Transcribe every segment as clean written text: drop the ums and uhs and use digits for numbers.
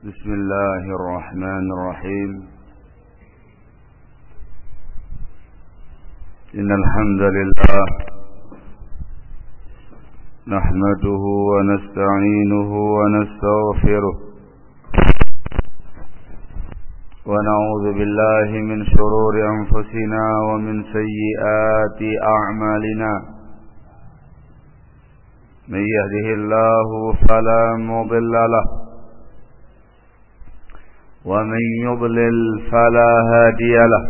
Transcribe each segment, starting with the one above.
بسم الله الرحمن الرحيم إن الحمد لله نحمده ونستعينه ونستغفره ونعوذ بالله من شرور أنفسنا ومن سيئات أعمالنا من يهده الله فلا مضل له ومن يضلل فلا هادي له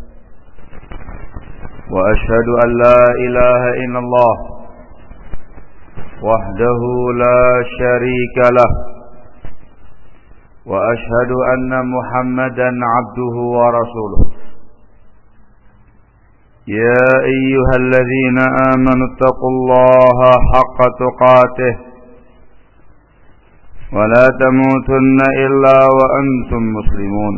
وأشهد أن لا إله إلا الله وحده لا شريك له وأشهد أن محمدا عبده ورسوله يا أيها الذين آمنوا اتقوا الله حق تقاته ولا تموتن إلا وأنتم مسلمون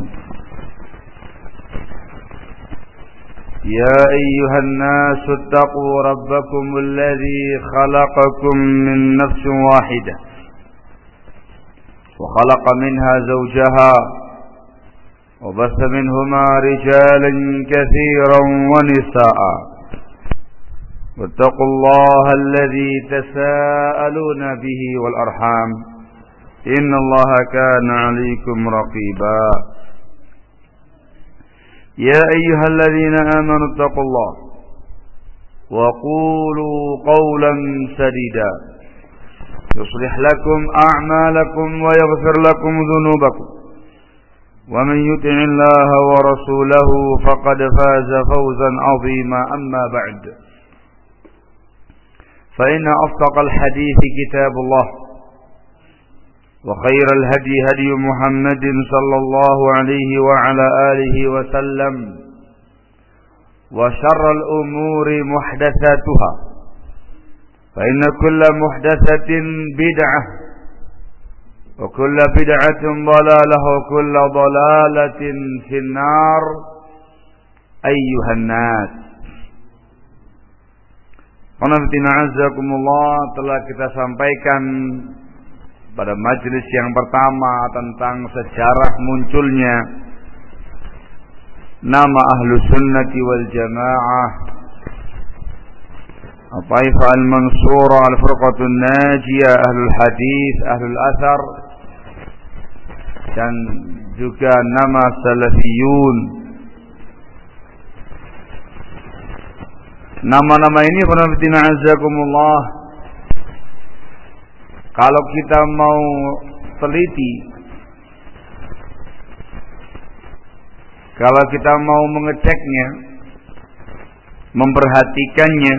يا أيها الناس اتقوا ربكم الذي خلقكم من نفس واحدة وخلق منها زوجها وبث منهما رجالا كثيرا ونساء واتقوا الله الذي تساءلون به والأرحام إن الله كان عليكم رقيبا يا أيها الذين آمنوا اتقوا الله وقولوا قولا سديدا يصلح لكم أعمالكم ويغفر لكم ذنوبكم ومن يطع الله ورسوله فقد فاز فوزا عظيما أما بعد فإن أصدق الحديث كتاب الله وخير الهدي هدي محمد صلى الله عليه وعلى آله وسلم وشر الأمور محدثاتها فإن كل محدثة بدعة وكل بدعة ضلالة وكل ضلالة في النار أيها الناس. Qanaftina azzakumullah, telah kita sampaikan pada majelis yang pertama tentang sejarah munculnya nama Ahlus Sunnati wal Jamaah, At-Taifah Al-Mansurah, Al-Furqatun Najiyah, Ahlul Hadis, Ahlul Athar, dan juga nama Salafiyun. Nama-nama ini qanaftina azzakumullah, kalau kita mau teliti, kalau kita mau mengeceknya, memperhatikannya,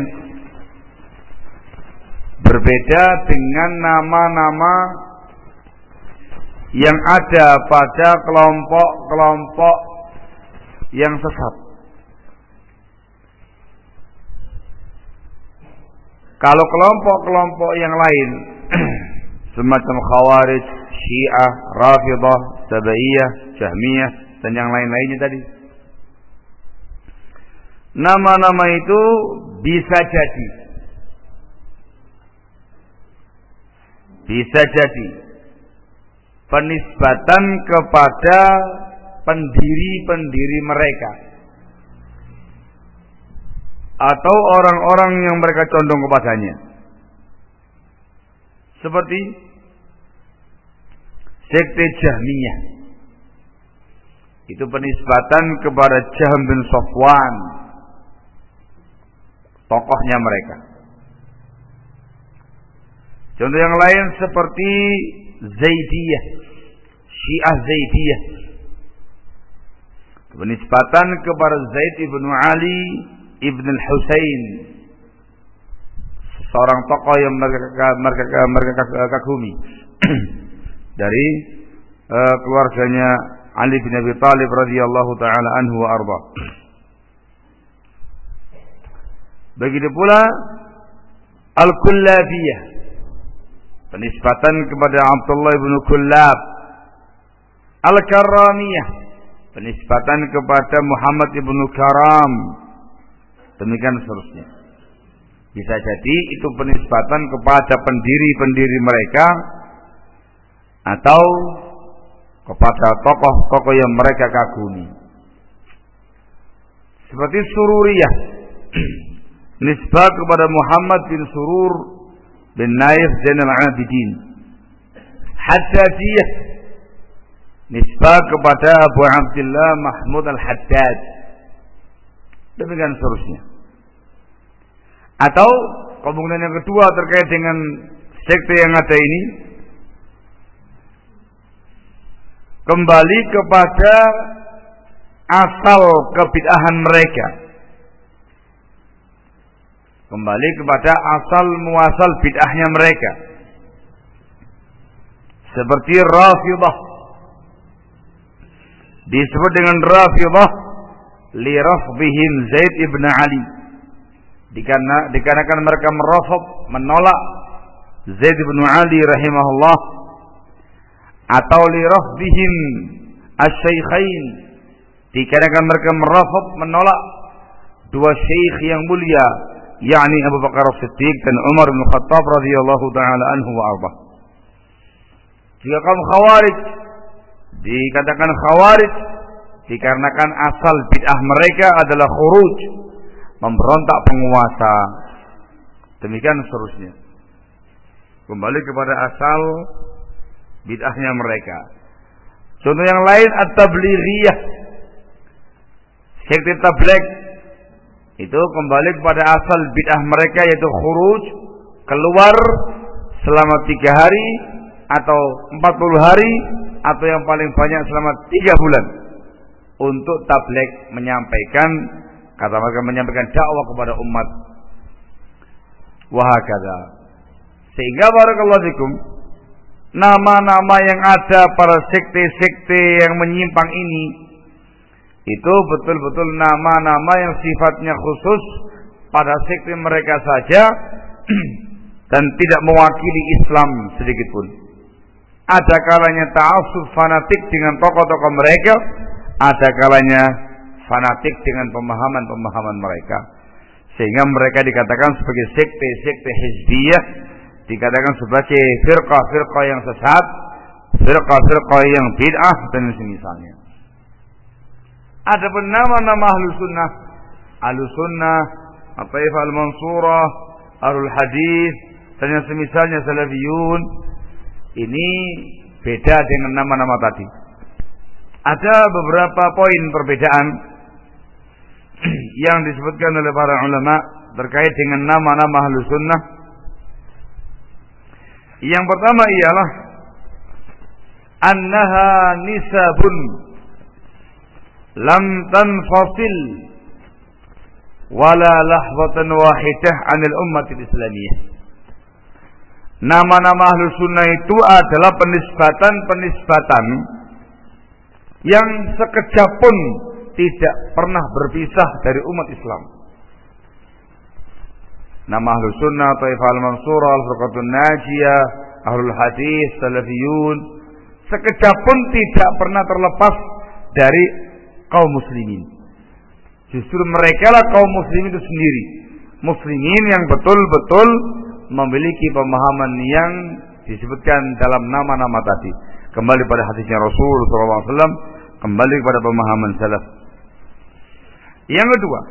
berbeda dengan nama-nama yang ada pada kelompok-kelompok yang sesat. Kalau kelompok-kelompok yang lain semacam Khawarij, Syiah, Rafidah, Tabaiyah, Jahmiyah, dan yang lain-lainnya tadi, nama-nama itu bisa jadi penisbatan kepada pendiri-pendiri mereka atau orang-orang yang mereka condong kepadanya, seperti sekte Jahmiyah. Itu penisbatan kepada Jahm bin Safwan, tokohnya mereka. Contoh yang lain seperti Zaidiyah, Syiah Zaidiyah, penisbatan kepada Zaid ibn Ali ibn al-Husain, seorang tokoh yang mereka kagumi dari keluarganya Ali bin Abi Thalib radhiyallahu taala anhu wa arda. Begitu pula Al-Kullabiyah, penisbatan kepada Abdullah bin Kullab. Al-Karramiyah, penisbatan kepada Muhammad bin Karam. Demikian seterusnya. Bisa jadi itu penisbatan kepada pendiri-pendiri mereka atau kepada tokoh-tokoh yang mereka kagumi. Seperti Sururiyah, nisbah kepada Muhammad bin Surur bin Naif Zainal Abidin. Haddadiyah, nisbah kepada Abu Abdullah Mahmud Al-Haddad. Demikian seterusnya. Atau kemungkinan yang kedua terkait dengan sekte yang ada ini, kembali kepada asal kebid'ahan mereka. Kembali kepada asal muasal bid'ahnya mereka. Seperti Rafidhah. Disebut dengan Rafidhah li rafdihim Zaid ibn Ali. Dikarenakan mereka merafad, menolak Zaid ibn Ali rahimahullah, atau li rafdihim asy-syaikhain, dikarenakan mereka merafad, menolak dua syekh yang mulia, yakni Abu Bakar As-Siddiq dan Umar bin Khattab radhiyallahu taala anhu wa arba. Jika kaum Khawarij, dikatakan Khawarij dikarenakan asal bid'ah mereka adalah khuruj, memberontak penguasa. Demikian seterusnya. Kembali kepada asal bid'ahnya mereka. Contoh yang lain at-tablighiyah, sekte tabligh, itu kembali kepada asal bid'ah mereka, yaitu khuruj, keluar selama 3 hari atau 40 hari atau yang paling banyak selama 3 bulan untuk tabligh, menyampaikan, kata mereka, menyampaikan dakwah kepada umat. Wahakadha. Sehingga barakallahu fikum, nama-nama yang ada pada sekte-sekte yang menyimpang ini itu betul-betul nama-nama yang sifatnya khusus pada sekte mereka saja dan tidak mewakili Islam sedikit pun. Ada kalanya ta'assub fanatik dengan tokoh-tokoh mereka, ada kalanya fanatik dengan pemahaman-pemahaman mereka. Sehingga mereka dikatakan sebagai sekte-sekte hizbiyah, dikatakan sebagai firqah-firqah yang sesat, firqah-firqah yang bid'ah dan semisalnya. Adapun nama-nama Ahlus Sunnah, At-Taifah Al-Mansurah, Ahlul Hadis dan yang semisalnya Salafiyun, ini beda dengan nama-nama tadi. Ada beberapa poin perbedaan yang disebutkan oleh para ulama terkait dengan nama-nama Ahlus Sunnah. Yang pertama ialah annaha nisabun lam tanfasil wala lahzatan wahidah 'anil ummatil islamiyah. Nama-nama Ahlus Sunnah itu adalah penisbatan yang sekejap pun tidak pernah berpisah dari umat Islam. Nama Ahlus Sunnah, Taifah Al-Mansurah, Al-Firqatun Najiyah, Ahlul Hadis, Salafiyun, sekejap pun tidak pernah terlepas dari kaum muslimin. Justru mereka lah kaum muslimin itu sendiri, muslimin yang betul-betul memiliki pemahaman yang disebutkan dalam nama-nama tadi. Kembali pada hadisnya Rasul SAW, kembali kepada pemahaman salaf. Yang kedua,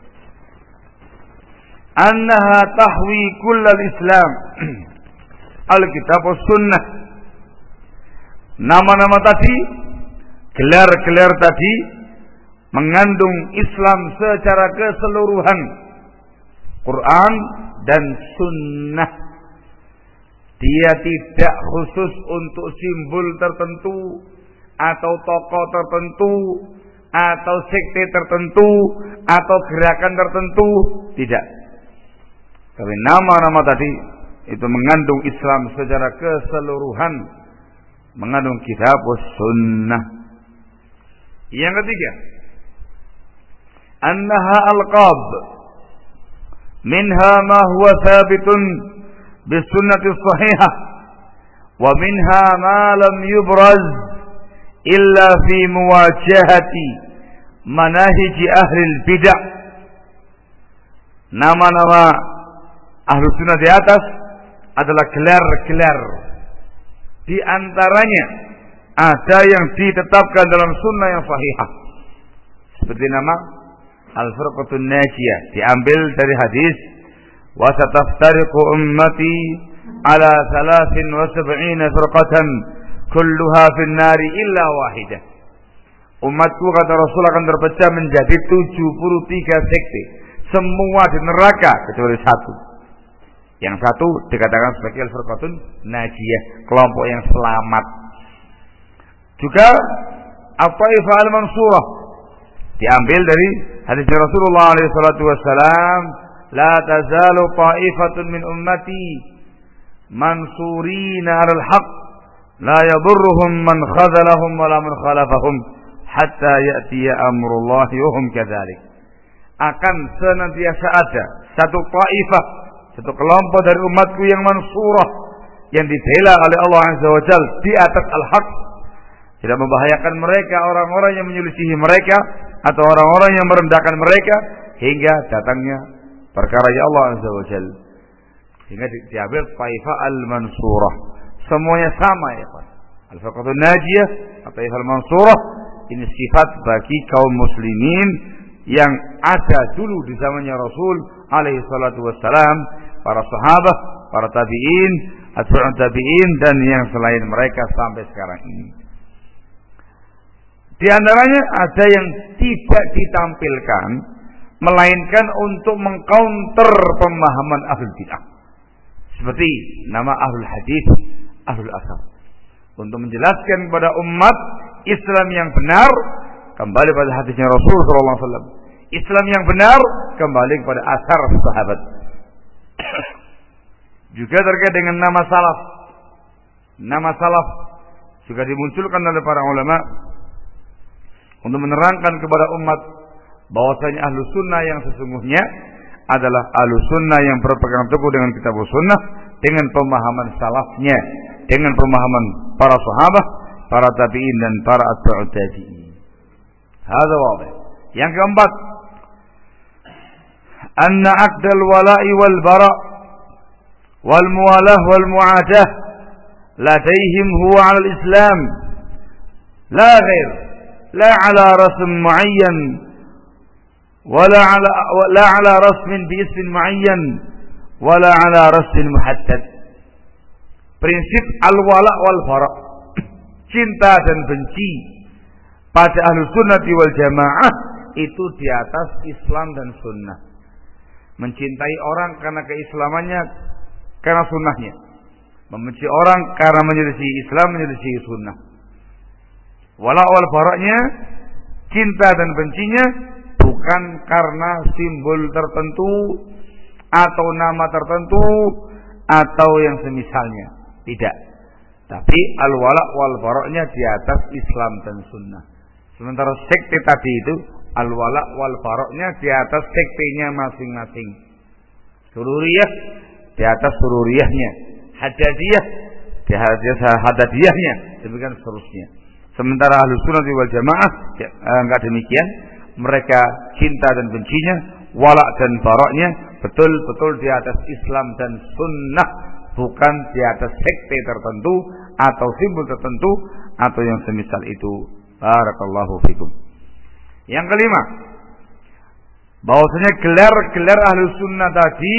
annaha tahwi kullal Islam al-kitab was sunnah. Nama-nama tadi, gelar-gelar tadi mengandung Islam secara keseluruhan, Quran dan sunnah. Dia tidak khusus untuk simbol tertentu atau tokoh tertentu atau sekte tertentu atau gerakan tertentu, tidak. Tapi nama-nama tadi itu mengandung Islam secara keseluruhan, mengandung kitab sunnah. Yang ketiga, annaha alqab, minha ma huwa thabitun bisunnati sahihah wa minha ma lam yubraz illa fi muwajahati manahij ahli bidah. Nama-nama Ahlus Sunnah di atas adalah gelar-gelar. Di antaranya ada yang ditetapkan dalam sunnah yang sahihah. Seperti nama Al-Firqatun Najiyah diambil dari hadis wa sataftariqu ummati ala 73 firqatan kulluha fin nari illa wahidah. Umatku kata Rasul akan terpecah menjadi 73 sekte, semua di neraka kecuali satu. Yang satu dikatakan sebagai Al-Firqatun Najiyah, kelompok yang selamat. Juga At-Taifah Al-Mansurah diambil dari hadis Rasulullah alaihi salatu wasalam, la tazalu ta'ifatun min ummati mansurina 'alal haqq la yadurruhum man khazalahum wala man khalafahum hatta ya'tiya amrullahi wa hum kadzalik. Akan senantiasa ada satu taifah, satu kelompok dari umatku yang mansurah, yang dibela oleh Allah Azza wa Jalla di atas al-haq, tidak membahayakan mereka orang-orang yang menyelisihi mereka atau orang-orang yang merendahkan mereka hingga datangnya perkara ya Allah Azza wa Jalla. Sehingga diambil taifah al-mansurah. Semuanya sama ya Pak. Al-Firqatun Najiyah atau taifah al-mansurah ini sifat bagi kaum muslimin yang ada dulu di zamannya Rasul alaihi salatu wassalam, para sahabat, para tabi'in, atba'ut tabi'in, dan yang selain mereka sampai sekarang ini. Di antaranya ada yang tidak ditampilkan melainkan untuk mengcounter pemahaman ahlul bid'ah. Seperti nama ahlul hadis, ahlul asar. Untuk menjelaskan kepada umat Islam yang benar kembali pada hadisnya Rasul sallallahu alaihi wasallam. Islam yang benar kembali kepada asar sahabat. Juga terkait dengan nama salaf. Nama salaf juga dimunculkan oleh para ulama untuk menerangkan kepada umat bahwasanya ahlu sunnah yang sesungguhnya adalah ahlu sunnah yang berpegang teguh dengan kitab sunnah, dengan pemahaman salafnya, dengan pemahaman para sahabat, para tabi'in, dan para atba'ut tabi'in. Hadza wadih. Yang keempat, anna aqdal wala'i wal bara' wal muwalah wal mu'adah ladaihim huwa 'ala al-islam la ghair, la 'ala rasm mu'ayyan wala 'ala rasmin bi ismin mu'ayyan wala 'ala rasmin muhaddad. Prinsip al-wala' wal bara', cinta dan benci pada ahlu sunnati wal jamaah itu di atas Islam dan sunnah. Mencintai orang karena keislamannya, karena sunnahnya. Membenci orang karena menyelisih Islam, menyelisih sunnah. Wala' wal bara'nya, cinta dan bencinya bukan karena simbol tertentu atau nama tertentu atau yang semisalnya. Tidak. Tapi al-wala' wal bara'nya di atas Islam dan sunnah. Sementara sekte tadi itu al-wala' wal bara'nya di atas sektenya masing-masing. Sururiyah di atas sururiyahnya, Hadadiyah di atas hadadiyahnya, demikian seterusnya. Sementara ahlu sunnah wal jamaah enggak demikian. Mereka cinta dan bencinya, wala' dan bara'nya betul-betul di atas Islam dan sunnah, bukan di atas sekte tertentu atau simbol tertentu atau yang semisal itu. Barakallahu fikum. Yang kelima, bahwasanya gelar-gelar ahlu sunnah tadi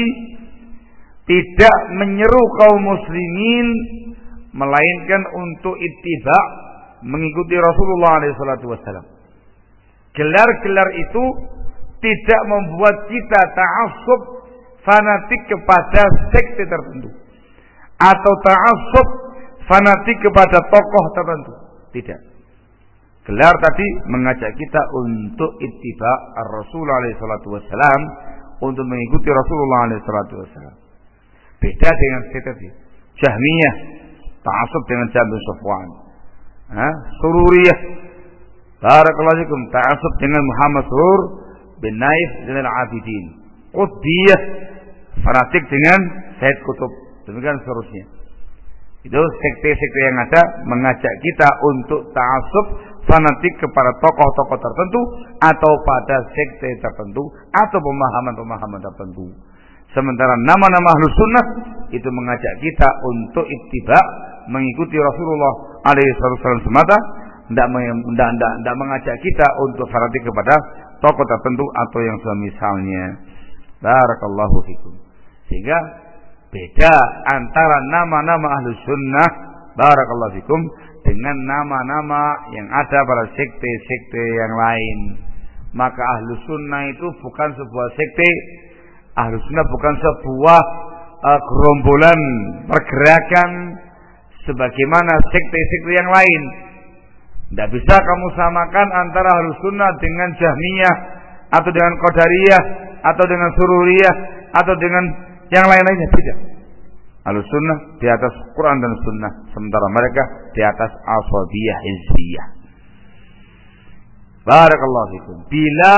tidak menyeru kaum muslimin melainkan untuk ittiba, mengikuti Rasulullah SAW. Gelar-gelar itu tidak membuat kita ta'assub fanatik kepada sekte tertentu atau ta'assub fanatik kepada tokoh tertentu. Tidak. Gelar tadi mengajak kita untuk ittiba ar-Rasul SAW, untuk mengikuti Rasulullah SAW. Beda dengan sekte Jahmiyah, ta'assub dengan Jahm bin Safwan. Sururiyah, barakallahu fikum, ta'assub dengan Muhammad Surur bin Naif Zainal Abidin. Qutbiyah, fanatik dengan Said Qutb. Demikian seterusnya. Itu sekte-sekte yang ada mengajak kita untuk ta'assub fanatik kepada tokoh-tokoh tertentu atau pada sekte tertentu atau pemahaman-pemahaman tertentu. Sementara nama-nama ahlu sunnah itu mengajak kita untuk ittiba, mengikuti Rasulullah alaihi wasallam semata, tidak mengajak kita untuk fanatik kepada tokoh tertentu atau yang semisalnya. Barakallahu fikum. Sehingga beda antara nama-nama Ahlus Sunnah, barakallahu fikum, dengan nama-nama yang ada pada sekte-sekte yang lain. Maka Ahlus Sunnah itu bukan sebuah sekte. Ahlus Sunnah bukan sebuah gerombolan pergerakan sebagaimana sekte-sekte yang lain. Tidak bisa kamu samakan antara Ahlus Sunnah dengan Jahmiyah atau dengan Qadariyah atau dengan Sururiyah atau dengan yang lain-lainnya. Tidak. Ahlus Sunnah di atas Quran dan Sunnah, sementara mereka di atas Ashabiyah Hizbiyah. Barakallahu fikum. Bila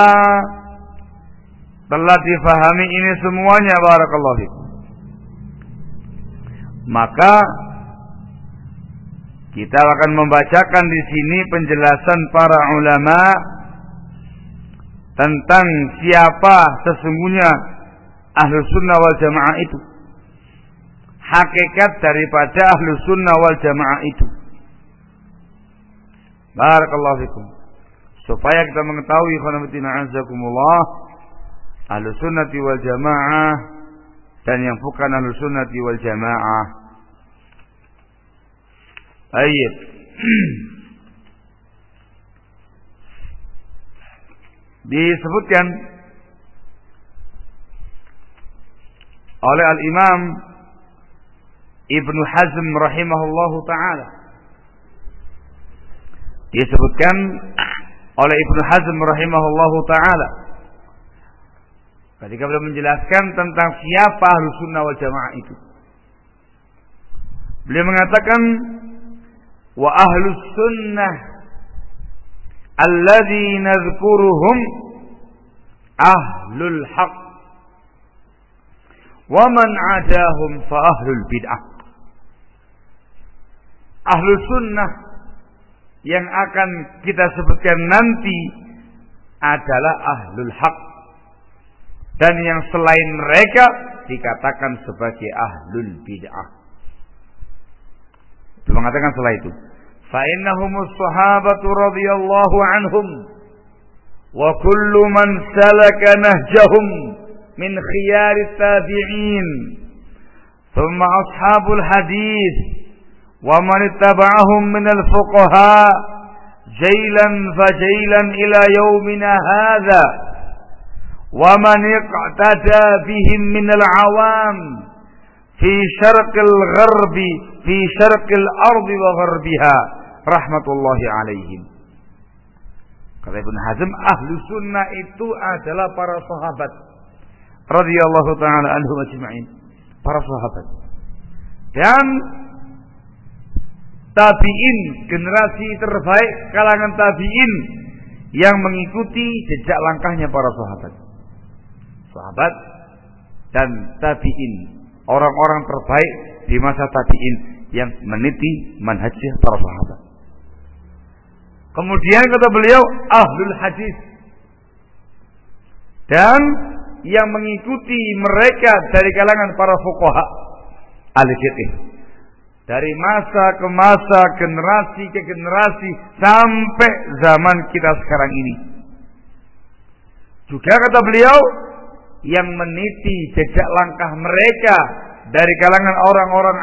telah difahami ini semuanya, barakallahu fikum, maka kita akan membacakan di sini penjelasan para ulama tentang siapa sesungguhnya Ahlus Sunnah wal Jamaah itu. Hakikat daripada Ahlus Sunnah wal Jamaah itu. Barakallahu fikum. Supaya kita mengetahui khonamatina azakumullah, Ahlus Sunnah wal Jamaah dan yang bukan Ahlus Sunnah wal Jamaah. Baik. Disebutkan oleh Al-Imam Ibnu Hazm rahimahullahu ta'ala. Disebutkan oleh Ibnu Hazm rahimahullahu ta'ala ketika beliau menjelaskan tentang siapa Ahlus Sunnah wal Jamaah itu. Beliau mengatakan, wa ahlus sunnah alladzi nadhkuruhum ahlul haq wa man adahum fa ahlul bid'ah. Ahlus sunnah yang akan kita sebutkan nanti adalah ahlul haq, dan yang selain mereka dikatakan sebagai ahlul bid'ah. Dia mengatakan setelah itu, fa innahumus sahabatu radhiyallahu anhum wa kullu man salaka nahjahum min khiyarit tabi'in thumma ashabul hadith wa man ittaba'ahum min al-fuqaha jailan fa jailan ila yaumina hadha wa man iqtada bihim min al-awam fi syarqil gharbi fi syarqil ardi wa gharbiha rahmatullahi alaihim. Kata Ibnu Hazm, Ahlus Sunnah itu adalah para sahabat radhiyallahu taala anhum ajma'in, para sahabat dan tabi'in, generasi terbaik kalangan tabi'in yang mengikuti jejak langkahnya para sahabat. Sahabat dan tabi'in, orang-orang terbaik di masa tabi'in yang meniti manhajnya para sahabat. Kemudian kata beliau, ahlul hadis, dan yang mengikuti mereka dari kalangan para fuqaha, ahli fiqh, dari masa ke masa, generasi ke generasi, sampai zaman kita sekarang ini. Juga kata beliau, yang meniti jejak langkah mereka dari kalangan orang-orang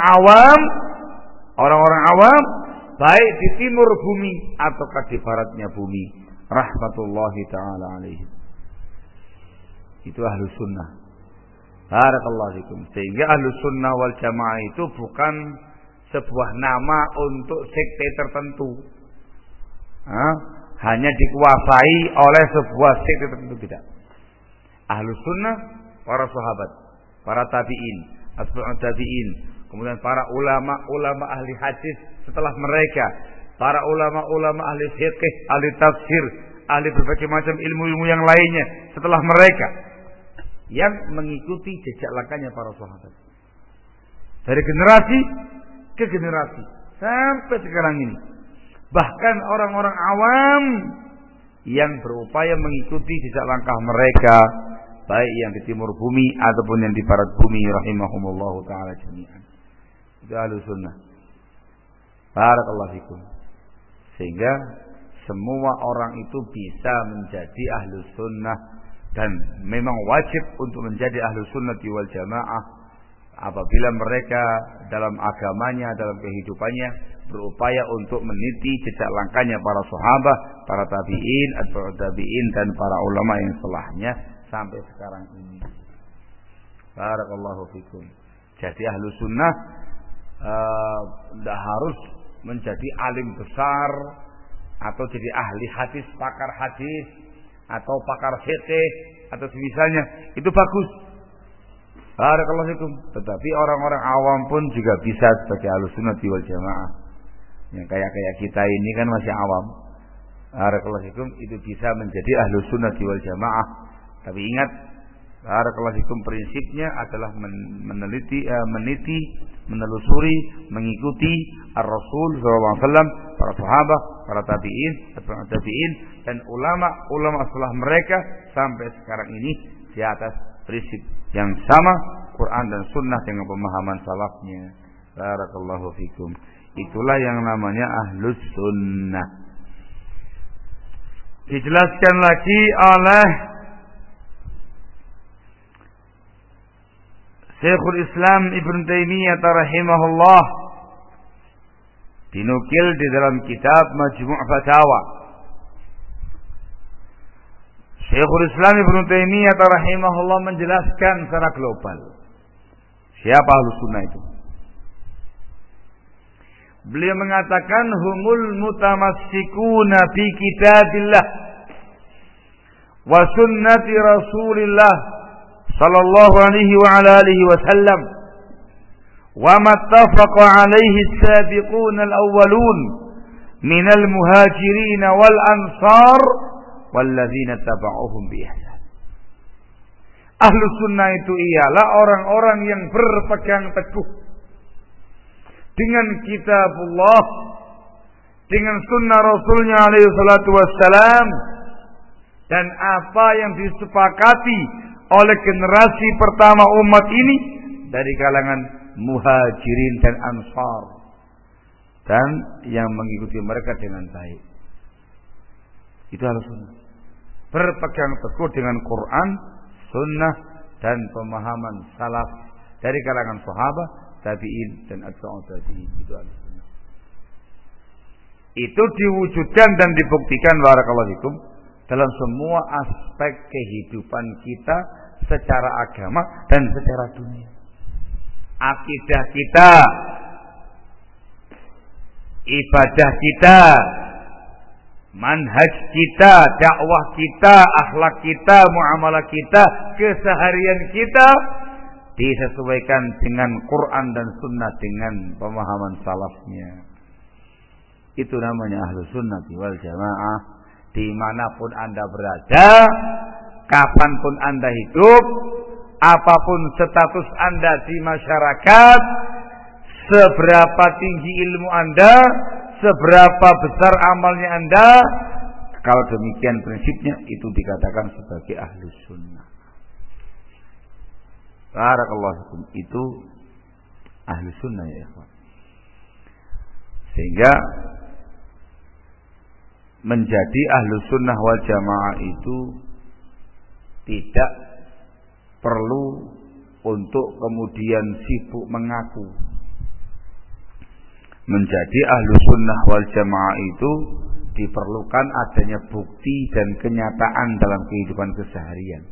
awam, baik di timur bumi ataukah di baratnya bumi, rahmatullahi taala alaihim. Itu Ahlus Sunnah. Barakallahu fikum. Sehingga Ahlus Sunnah wal Jamaah itu bukan sebuah nama untuk sekte tertentu, hanya dikuasai oleh sebuah sekte tertentu, tidak. Ahlus Sunnah, para sahabat, para tabi'in, atba'ut tabi'in, kemudian para ulama ahli hadis setelah mereka, para ulama ahli fiqh, ahli tafsir, ahli berbagai macam ilmu-ilmu yang lainnya setelah mereka, yang mengikuti jejak langkahnya para sahabat dari generasi ke generasi sampai sekarang ini. Bahkan orang-orang awam yang berupaya mengikuti jejak langkah mereka, baik yang di timur bumi ataupun yang di barat bumi, rahimahumullahu ta'ala jami'an. Itu Ahlus Sunnah. Barakallahu fikum. Sehingga semua orang itu bisa menjadi ahlus sunnah dan memang wajib untuk menjadi ahlus sunnati wal jamaah apabila mereka dalam agamanya, dalam kehidupannya berupaya untuk meniti jejak langkahnya para sahabat, para tabi'in, atba'ut tabi'in dan para ulama yang setelahnya sampai sekarang ini. Barakallahu fikum. Jadi ahlus sunnah tidak harus menjadi alim besar atau jadi ahli hadis, pakar hadis atau pakar fikih atau semisalnya. Itu bagus. Barakallahu fikum. Tetapi orang-orang awam pun juga bisa sebagai ahlus sunnah wal jamaah. Yang kayak kita ini kan masih awam. Barakallahu fikum, itu bisa menjadi ahlus sunnah wal jamaah. Tapi ingat, barakallahu fikum, prinsipnya adalah meniti, menelusuri, mengikuti Ar-Rasul SAW, para sahabat, para tabi'in, tabi'in dan ulama setelah mereka sampai sekarang ini di atas prinsip yang sama, Quran dan Sunnah dengan pemahaman salafnya. Barakallahu fikum. Itulah yang namanya ahlus sunnah. Dijelaskan lagi oleh Syekhul Islam Ibn Taimiyah rahimahullah, dinukil di dalam kitab Majmu' Fatawa. Syekhul Islam Ibn Taimiyah rahimahullah menjelaskan secara global siapa ahlus sunnah itu. Beliau mengatakan humul mutamassikuna bi kitabillah wa sunnati Rasulillah sallallahu alaihi wa ala alihi wasallam wa mattafaqa alaihi as-sabiqun al-awwalun min al-muhajirin wal ansar walladzina tabauhum bi ihsan. Ahlus sunnah itu ialah orang-orang yang berpegang teguh dengan kitabullah, dengan sunnah Rasulnya alaihi salatu wassalam, dan apa yang disepakati oleh generasi pertama umat ini dari kalangan muhajirin dan ansar, dan yang mengikuti mereka dengan baik. Itu ahlus sunnah, berpegang teguh dengan Quran, sunnah dan pemahaman salaf dari kalangan sahabat, tabi'in dan atba'ut tabi'in. Itu ahlus sunnah. Itu diwujudkan dan dibuktikan barakallahu fikum dalam semua aspek kehidupan kita secara agama dan secara dunia. Akidah kita, ibadah kita, manhaj kita, dakwah kita, akhlak kita, muamalah kita, keseharian kita disesuaikan dengan Quran dan Sunnah dengan pemahaman salafnya. Itu namanya ahlus sunnah wal jamaah. Dimanapun anda berada, kapanpun anda hidup, apapun status anda di masyarakat, seberapa tinggi ilmu anda, seberapa besar amalnya anda, kalau demikian prinsipnya itu dikatakan sebagai ahlus sunnah. Barakallahu fikum. Itu ahlus sunnah ya ikhwan. Sehingga menjadi ahlus sunnah wal jamaah itu tidak perlu untuk kemudian sibuk mengaku. Menjadi ahlus sunnah wal jamaah itu diperlukan adanya bukti dan kenyataan dalam kehidupan keseharian.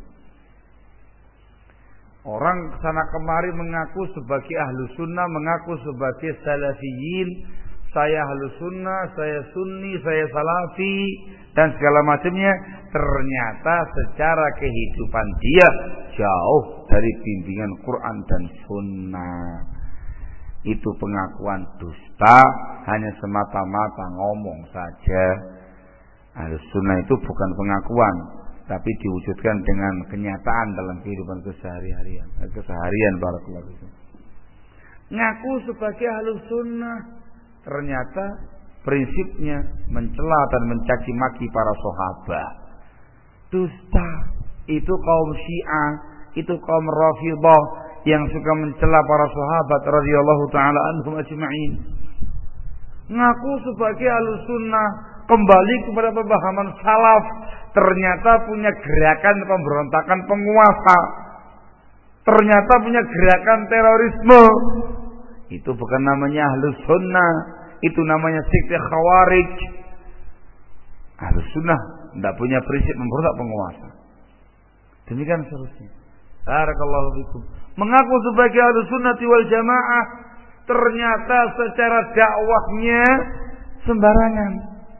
Orang sana kemari mengaku sebagai ahlus sunnah, mengaku sebagai salafiyin, saya ahlus sunnah, saya sunni, saya salafi dan segala macamnya. Ternyata secara kehidupan dia jauh dari bimbingan Quran dan Sunnah. Itu pengakuan dusta, hanya semata-mata ngomong saja. Ahlus sunnah itu bukan pengakuan, tapi diwujudkan dengan kenyataan dalam kehidupan keseharian barakallahu fikum. Ngaku sebagai ahlus sunnah, ternyata prinsipnya mencela dan mencaci maki para sahabat. Dusta. Itu kaum Syiah, itu kaum Rafidhah yang suka mencela para sahabat radhiyallahu taala anhum ajma'in. ngaku sebagai Ahlussunnah, kembali kepada pemahaman salaf, ternyata punya gerakan pemberontakan penguasa, ternyata punya gerakan terorisme. Itu bukan namanya Ahlussunnah, itu namanya sekte Khawarij. Ahlussunnah tidak punya prinsip memberontak penguasa. Demikian seterusnya. Barakallahu fikum. Mengaku sebagai Ahlussunnah wal Jamaah, ternyata secara dakwahnya sembarangan.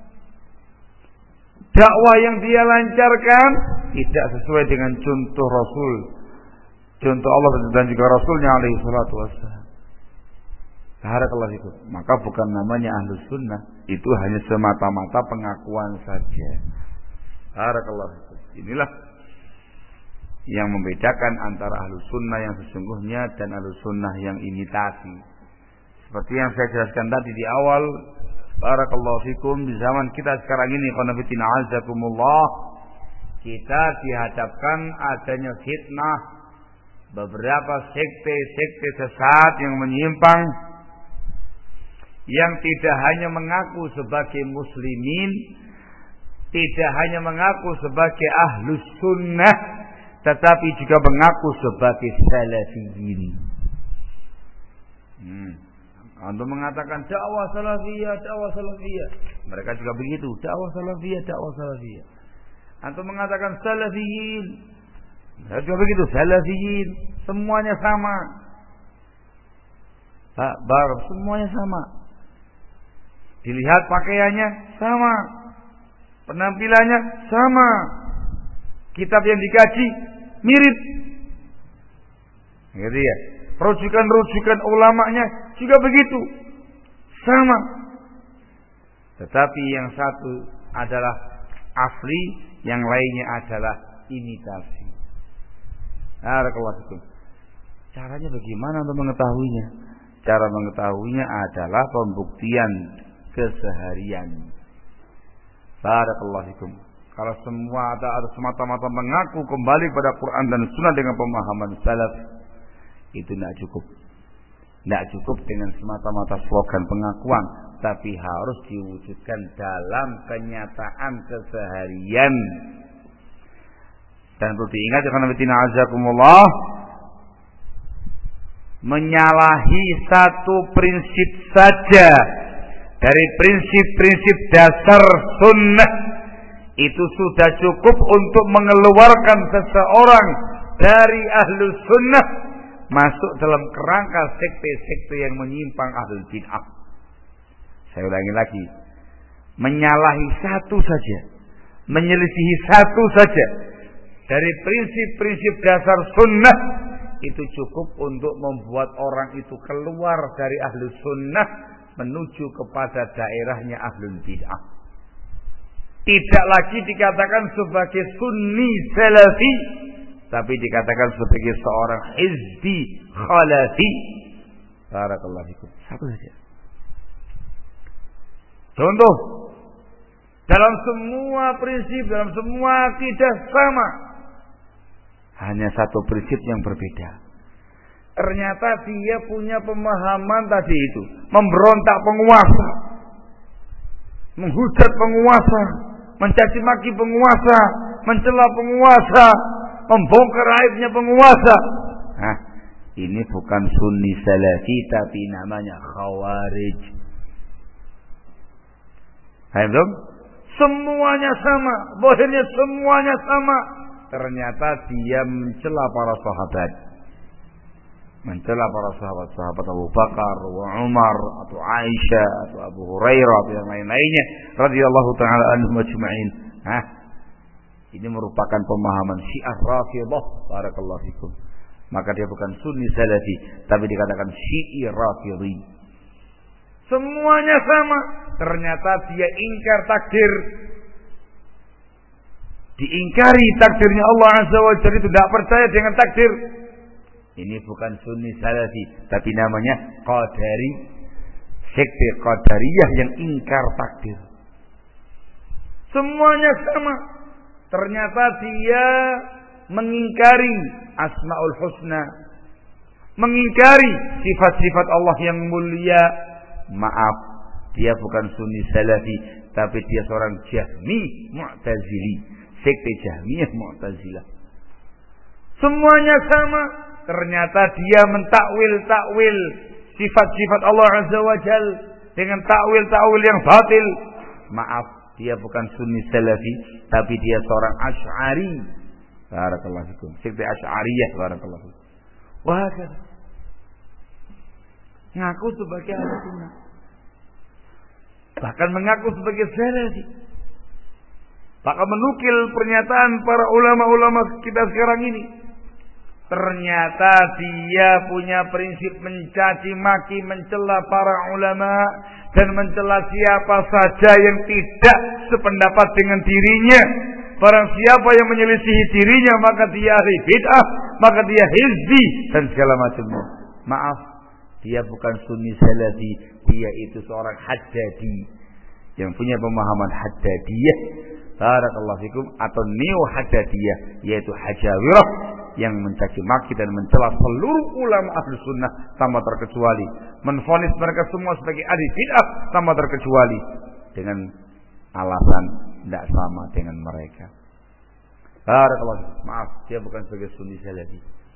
Dakwah yang dia lancarkan tidak sesuai dengan contoh Rasul, contoh Allah dan juga Rasulnya alaihi salatu wassalam. Barakallahu fikum. Maka bukan namanya Ahlussunnah, itu hanya semata-mata pengakuan saja. Barakallahu fikum. Inilah yang membedakan antara Ahlussunnah yang sesungguhnya dan Ahlussunnah yang imitasi. Seperti yang saya jelaskan tadi di awal, barakallahu fikum, di zaman kita sekarang ini, qanafitina azakumullah, kita dihadapkan adanya fitnah beberapa sekte-sekte sesat yang menyimpang, yang tidak hanya mengaku sebagai muslimin, tidak hanya mengaku sebagai Ahlus Sunnah, tetapi juga mengaku sebagai salafiyin. Untuk mengatakan dakwah salafiyah, dakwah salafiyah, mereka juga begitu, dakwah salafiyah, dakwah salafiyah. Untuk mengatakan salafiyin, mereka juga begitu, salafiyin. Semuanya sama, semuanya sama. Dilihat pakaiannya sama, penampilannya sama, kitab yang dikaji mirip, gitu ya. Rujukan-rujukan ulamanya juga begitu, sama. Tetapi yang satu adalah asli, yang lainnya adalah imitasi. Barakallahu. Caranya bagaimana untuk mengetahuinya? Cara mengetahuinya adalah pembuktian keseharian. Barakallahu fikum. Kalau semua ada semata-mata mengaku kembali pada Quran dan Sunnah dengan pemahaman salaf, itu tidak cukup. Tidak cukup dengan semata-mata slogan pengakuan, tapi harus diwujudkan dalam kenyataan keseharian. Dan perlu diingat, ikhwanafiddin azakumullah, menyalahi satu prinsip saja dari prinsip-prinsip dasar sunnah itu sudah cukup untuk mengeluarkan seseorang dari Ahlus Sunnah masuk dalam kerangka sekte-sekte yang menyimpang Ahlul Bid'ah. Saya ulangi lagi, menyalahi satu saja, menyelisihi satu saja dari prinsip-prinsip dasar sunnah itu cukup untuk membuat orang itu keluar dari Ahlus Sunnah menuju kepada daerahnya Ahlul Bid'ah. Tidak lagi dikatakan sebagai sunni salafi, tapi dikatakan sebagai seorang hizbi khalafi. Barakallahu fikum. Satu saja. Contoh, dalam semua prinsip, dalam semua akidah sama. Hanya satu prinsip yang berbeda. Ternyata dia punya pemahaman tadi itu, memberontak penguasa, menghujat penguasa, mencaci maki penguasa, mencela penguasa, membongkar aibnya penguasa. Nah, ini bukan sunni salafi, tapi namanya khawarij. Paham? Semuanya sama, bohirnya semuanya sama. Ternyata dia mencela para sahabat, mencela para sahabat Abu Bakar, Umar, atau Aisyah, atau Abu Hurairah, atau yang lain-lainnya radhiyallahu taala anhum ajma'in. Nah, ini merupakan pemahaman Syiah Rafidhah. Barakallahu fikum. Maka dia bukan sunni salafi, tapi dikatakan Syi'i Rafidhi. Semuanya sama. Ternyata dia ingkar takdir. Diingkari takdirnya Allah Azza wa Jalla, itu tidak percaya dengan takdir. Ini bukan sunni salafi, tapi namanya qadari, sekte qadariyah yang ingkar takdir. Semuanya sama. Ternyata dia mengingkari Asmaul Husna, mengingkari sifat-sifat Allah yang mulia. Maaf, dia bukan Sunni Salafi, tapi dia seorang Jahmi Mu'tazili, sekte Jahmiyah Mu'tazilah. Semuanya sama. Ternyata dia mentakwil sifat-sifat Allah Azza wa Jal dengan takwil yang batil. Maaf, dia bukan Sunni Salafi, tapi dia seorang Asy'ari. Barakallahu fikum. Sekte Asy'ariyah, barakallahu fikum. Wah, ngaku sebagai Ahlussunnah, bahkan mengaku sebagai Salafi, bahkan menukil pernyataan para ulama-ulama kita sekarang ini. Ternyata dia punya prinsip mencaci maki, mencela para ulama dan mencela siapa saja yang tidak sependapat dengan dirinya. Barang siapa yang menyelisihi dirinya, maka dia ahli bid'ah, maka dia hizbi dan segala macamnya. Maaf, dia bukan Sunni Salafi, dia itu seorang Haddadi yang punya pemahaman Haddadiyah, barakallahu fikum, atau neo Haddadiyah, yaitu Hajawirah, yang mencaci maki dan mencela seluruh ulama ahli sunnah tanpa terkecuali, menvonis mereka semua sebagai ahli bid'ah tanpa terkecuali, dengan alasan tidak sama dengan mereka. Barakallahu, maaf, dia bukan sebagai Sunni Salafi.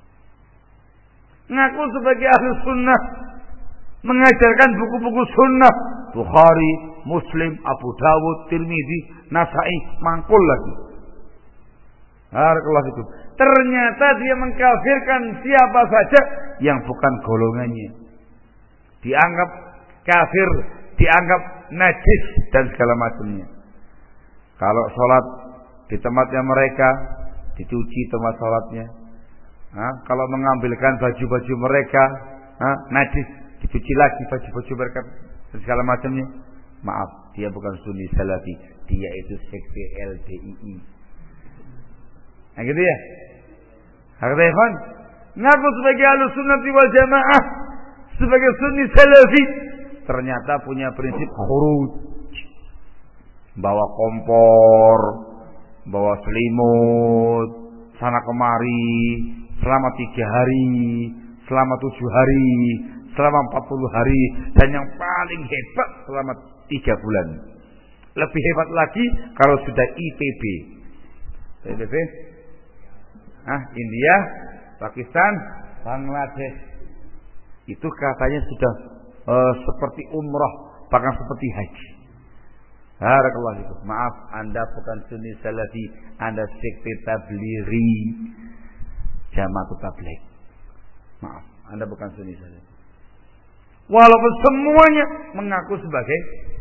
Ngaku sebagai ahli sunnah, mengajarkan buku-buku sunnah, Bukhari, Muslim, Abu Dawud, Tirmidzi, Nasa'i, mangkul lagi. Barakallahu fikum. Ternyata dia mengkafirkan siapa saja yang bukan golongannya. Dianggap kafir, dianggap najis dan segala macamnya. Kalau sholat di tempatnya mereka, dicuci tempat sholatnya. Kalau mengambilkan baju-baju mereka, najis, dicuci lagi baju-baju mereka dan segala macamnya. Maaf, dia bukan Sunni Salafi, dia itu sekte LDII. Nah gitu ya. Harusnya ngaku sebagai Ahlussunnah wal Jamaah, sebagai Sunni Salafi, ternyata punya prinsip khuruj. Bawa kompor, bawa selimut, sana kemari, selama 3 hari, selama 7 hari, selama 40 hari, dan yang paling hebat selama 3 bulan. Lebih hebat lagi kalau sudah IPB. IPB? India, Pakistan, Bangladesh. Itu katanya sudah seperti umrah, bahkan seperti haji. Barakallahu fikum. Maaf, Anda bukan Sunni Salafi, Anda sekte Tablighi, Jamaah Tabligh. Maaf, Anda bukan Sunni Salafi. Walaupun semuanya mengaku sebagai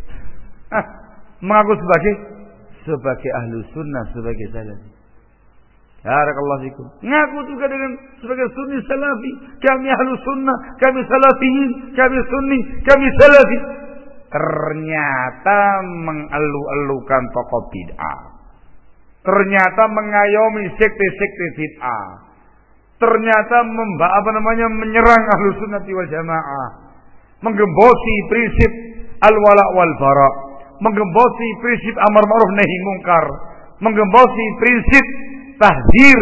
sebagai ahlu sunnah, sebagai salafi. Barakallahu fikum. Ngaku juga dengan sebagai Sunni Salafi, kami ahlu sunnah, kami salafiyin, kami sunni, kami salafi. Ternyata mengeluh-elukan tokoh bid'ah. Ternyata mengayomi sekte-sekte bid'ah. Ternyata menyerang ahlu sunnati wal jamaah. Menggembosi prinsip al-wala wal bara, menggembosi prinsip amar ma'ruf nahi mungkar, menggembosi prinsip tahdzir,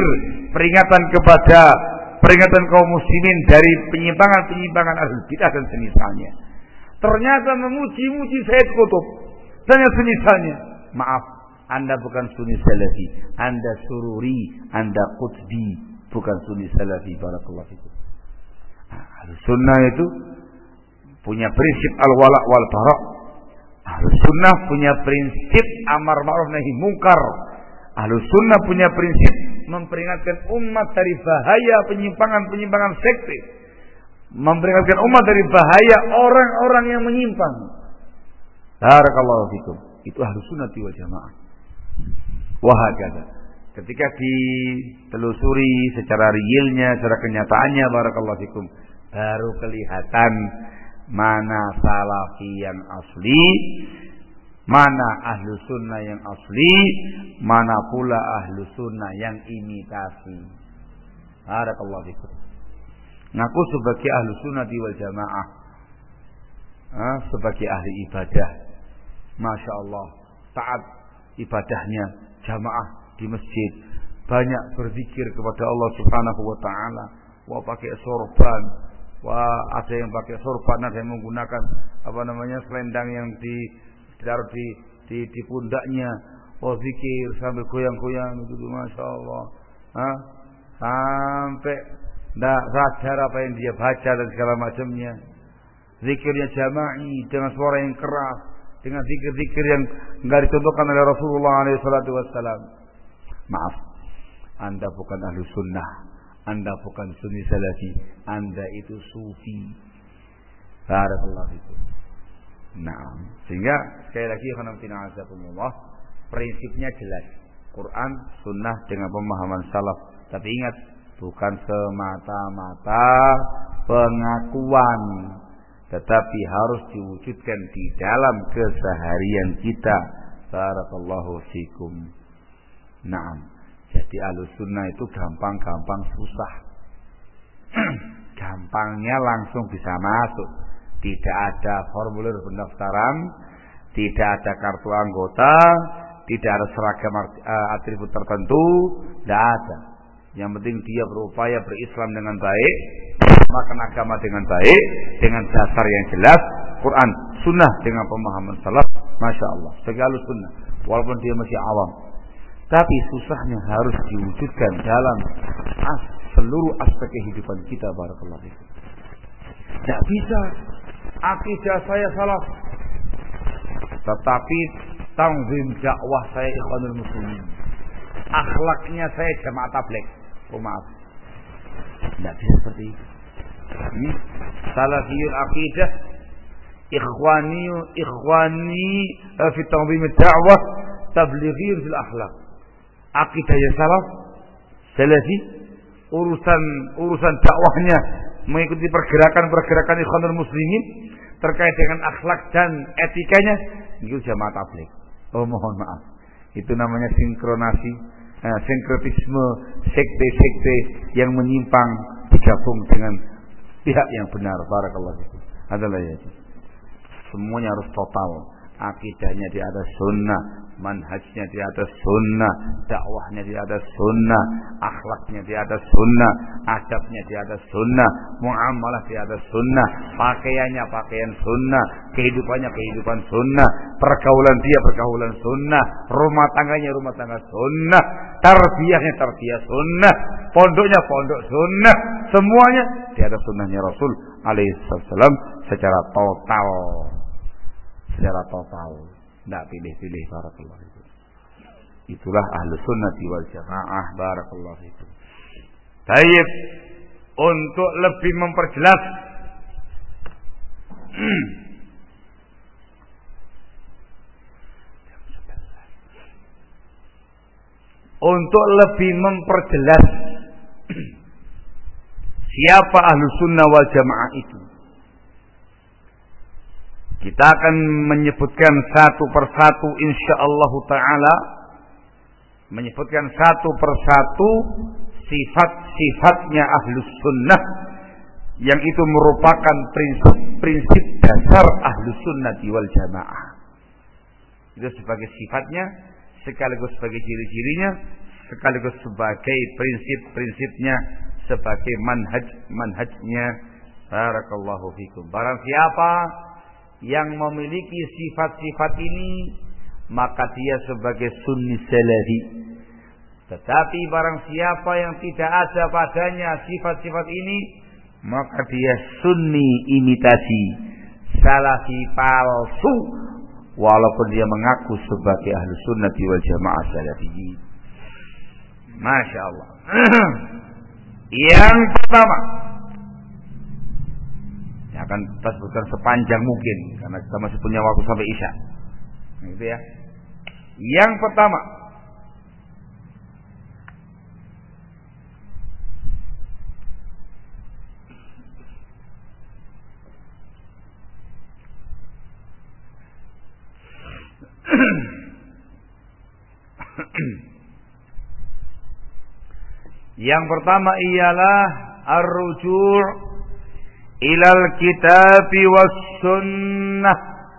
peringatan kaum muslimin dari penyimpangan ahlul bidah dan semisalnya. Ternyata memuji-muji Sayyid Qutb dan yang semisalnya. Maaf, Anda bukan Sunni Salafi, Anda Sururi, Anda Qutbi, bukan Sunni Salafi. Barakallahu fikum. Ahlus sunnah itu punya prinsip al-wala wal bara. Ahlus sunnah punya prinsip amar ma'ruf nahi mungkar. Ahlus sunnah punya prinsip memperingatkan umat dari bahaya penyimpangan sekte, memperingatkan umat dari bahaya orang-orang yang menyimpang. Barakallahu fikum. Itu Ahlus Sunnah wal Jamaah. Wahakala. Ketika ditelusuri secara realnya, secara kenyataannya, barakallahu fikum, baru kelihatan mana salafi yang asli, mana ahlu sunnah yang asli, mana pula ahlu sunnah yang imitasi. Barakallahu fikum. Ngaku sebagai ahlu sunnah wal jamaah, sebagai ahli ibadah, masya Allah, taat ibadahnya, jamaah di masjid, banyak berzikir kepada Allah Subhanahu wa taala, pakai sorban, Wah, ada yang pakai sorban, ada yang menggunakan selendang yang ditaruh di pundaknya. Oh, zikir sambil goyang-goyang itu, masya Allah. Sampai tidak sadar apa yang dia baca dan segala macamnya. Zikirnya jama'i dengan suara yang keras, dengan zikir-zikir yang enggak dicontohkan oleh Rasulullah SAW. Maaf, Anda bukan ahlu sunnah, Anda bukan sunni salafi, Anda itu sufi. Barakallahu fikum. Nah, sehingga sekali lagi khonamtina, prinsipnya jelas, Quran, sunnah dengan pemahaman salaf. Tapi ingat, bukan semata-mata pengakuan, tetapi harus diwujudkan di dalam keseharian kita. Barakallahu fikum. Naam. Jadi ahlus sunnah itu gampang-gampang susah. Gampangnya langsung bisa masuk. Tidak ada formulir pendaftaran, tidak ada kartu anggota, tidak ada seragam atribut tertentu, tidak ada. Yang penting dia berupaya berislam dengan baik, makan agama dengan baik, dengan dasar yang jelas, Quran, sunnah dengan pemahaman salaf. Masya Allah, sebagai ahlus sunnah, walaupun dia masih awam, tapi susahnya harus diwujudkan dalam seluruh aspek kehidupan kita. Barakallahu fikum. Tidak bisa akidah saya salaf, tetapi tanzim dakwah saya ikhwanul muslimin, akhlaknya saya jamaah tabligh. Oh maaf, tidak bisa seperti itu. Salafiyul aqidah, ikhwani fi tanzim dakwah, tablighin fil akhlak. Akidahnya salaf, salafi, urusan dakwahnya mengikuti pergerakan ikhwanul muslimin terkait dengan akhlak dan etikanya itu jamaah tabligh. Oh mohon maaf, itu namanya sinkretisme sekte-sekte yang menyimpang digabung dengan pihak yang benar. Barakallahu fikum. Adalah ya. Semuanya harus total. Akidahnya di atas sunnah, manhajnya di atas sunnah, dakwahnya di atas sunnah, akhlaknya di atas sunnah, adabnya di atas sunnah, muamalah di atas sunnah, pakaiannya pakaian sunnah, kehidupannya kehidupan sunnah, pergaulan dia pergaulan sunnah, rumah tangganya rumah tangga sunnah, tarbiyahnya tarbiyah sunnah, pondoknya pondok sunnah, semuanya di atas sunnahnya Rasul alaihi wasallam secara total. Secara total, tidak pilih-pilih. Barakallahu fikum. Itulah ahlus sunnati wal jamaah. Barakallahu fikum. Baik, untuk lebih memperjelas siapa ahlus sunnah wal jamaah itu, kita akan menyebutkan satu persatu insyaallah ta'ala, menyebutkan satu persatu sifat-sifatnya ahlus sunnah yang itu merupakan prinsip dasar ahlus sunnah wal jamaah. Itu sebagai sifatnya, sekaligus sebagai ciri-cirinya, sekaligus sebagai prinsip-prinsipnya, sebagai manhajnya. Barakallahu fikum. Barang siapa yang memiliki sifat-sifat ini, maka dia sebagai sunni salafi. Tetapi barang siapa yang tidak ada padanya sifat-sifat ini, maka dia sunni imitasi, salafi palsu, walaupun dia mengaku sebagai ahlu sunnati wal jamaah salafi. Masya Allah. Yang pertama, yang akan kita sebutkan sepanjang mungkin karena kita masih punya waktu sampai Isya. Nah, itu ya. Yang pertama, yang pertama ialah ar-ruju' ilal kitabi was sunnah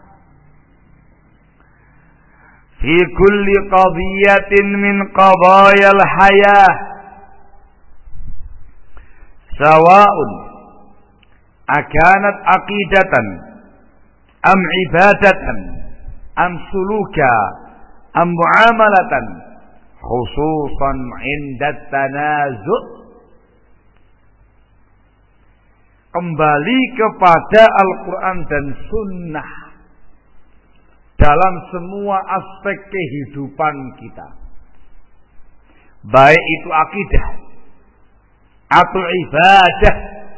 fi kulli qadiyatin min qadayal hayah sawa'un akanat aqidatan am ibadatan am suluka am muamalatan khususan 'inda tanazu'. Kembali kepada Al-Quran dan Sunnah dalam semua aspek kehidupan kita, baik itu akidah atau ibadah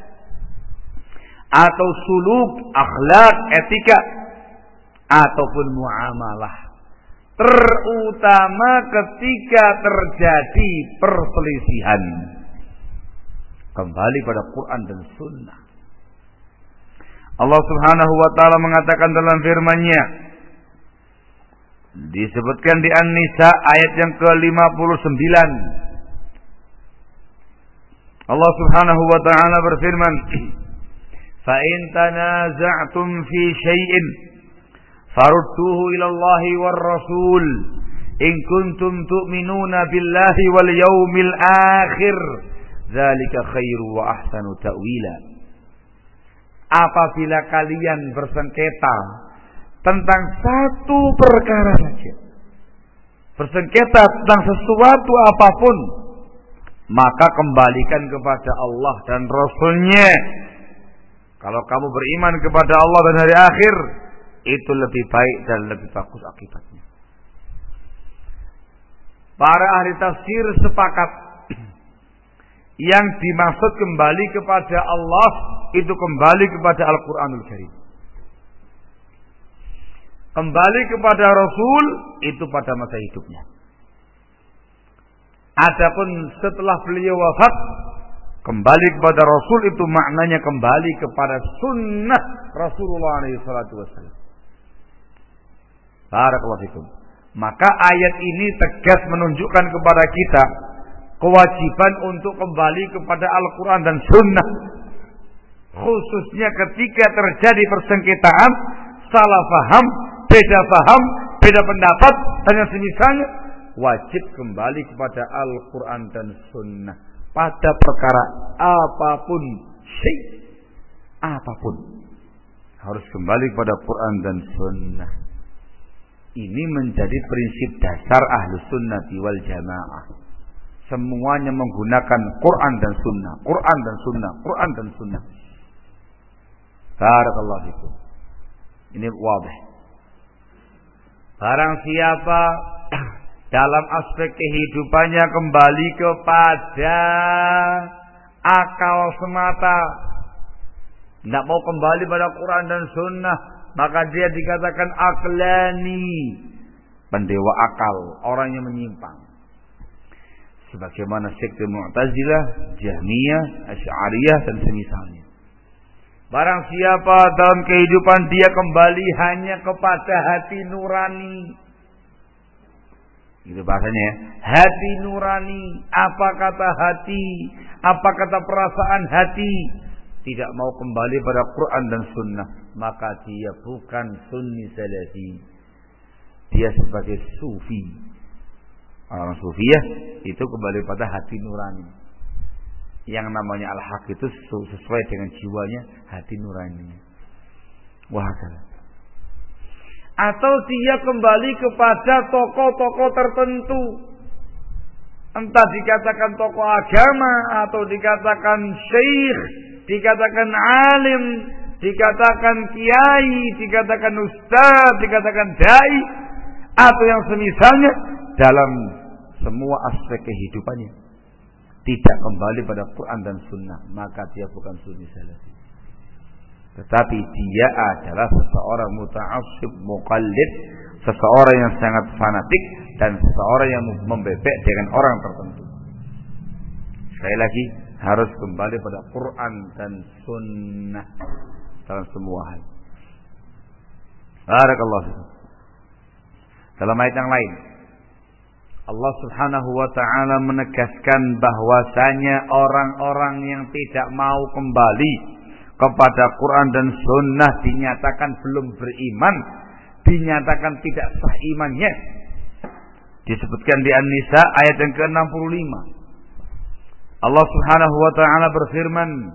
atau suluk, akhlak, etika ataupun muamalah, terutama ketika terjadi perselisihan, kembali pada Quran dan Sunnah. Allah Subhanahu wa taala mengatakan dalam firman-Nya, disebutkan di An-Nisa ayat yang ke-59. Allah Subhanahu wa taala berfirman, "Fa in tanaza'tum fi syai'in farudduhu ila Allahi war Rasul in kuntum tu'minuna billahi wal yaumil akhir dzalika khairu wa ahsanu ta'wila." Apabila kalian bersengketa tentang satu perkara saja, bersengketa tentang sesuatu apapun, maka kembalikan kepada Allah dan Rasul-Nya. Kalau kamu beriman kepada Allah dan hari akhir, itu lebih baik dan lebih bagus akibatnya. Para ahli tafsir sepakat, yang dimaksud kembali kepada Allah itu kembali kepada Al-Quranul Karim. Kembali kepada Rasul itu pada masa hidupnya. Adapun setelah beliau wafat, kembali kepada Rasul itu maknanya kembali kepada sunnah Rasulullah SAW. Barakallahu fikum. Maka ayat ini tegas menunjukkan kepada kita kewajiban untuk kembali kepada Al-Quran dan Sunnah, khususnya ketika terjadi persengketaan, salah faham, beda pendapat, dan yang semisalnya, wajib kembali kepada Al-Quran dan Sunnah pada perkara apapun, apapun harus kembali kepada Quran dan Sunnah. Ini menjadi prinsip dasar Ahlus Sunnati wal Jamaah. Semuanya menggunakan Quran dan Sunnah, Quran dan Sunnah, Quran dan Sunnah. Barakallahu fikum. Ini wadih. Barang siapa dalam aspek kehidupannya kembali kepada akal semata, tidak mau kembali pada Quran dan Sunnah, maka dia dikatakan aqlani, pendewa akal, orang yang menyimpang. Sebagaimana sekte Mu'tazilah, Jahmiyah, Asy'ariyah dan semisalnya. Barang siapa dalam kehidupan dia kembali hanya kepada hati nurani, itu bahasanya ya, hati nurani, apa kata hati, apa kata perasaan hati, tidak mau kembali pada Quran dan Sunnah, maka dia bukan sunni salafi, dia sebagai sufi. Orang sufiyah itu kembali pada hati nurani. Yang namanya al-haq itu sesuai dengan jiwanya, hati nurani. Wah, atau dia kembali kepada tokoh-tokoh tertentu, entah dikatakan tokoh agama atau dikatakan syekh, dikatakan alim, dikatakan kiai, dikatakan ustaz, dikatakan dai, atau yang semisalnya, dalam semua aspek kehidupannya tidak kembali pada Quran dan Sunnah, maka dia bukan sunni salafi. Tetapi dia adalah seseorang muta'assib, muqallid, seseorang yang sangat fanatik, dan seseorang yang membebek dengan orang tertentu. Sekali lagi, harus kembali pada Quran dan Sunnah dalam semua hal. Barakallahu fikum. Dalam ayat yang lain, Allah Subhanahu wa ta'ala menegaskan bahwasanya orang-orang yang tidak mau kembali kepada Quran dan Sunnah dinyatakan belum beriman, dinyatakan tidak sah imannya. Disebutkan di An-Nisa ayat yang ke-65. Allah Subhanahu wa ta'ala berfirman,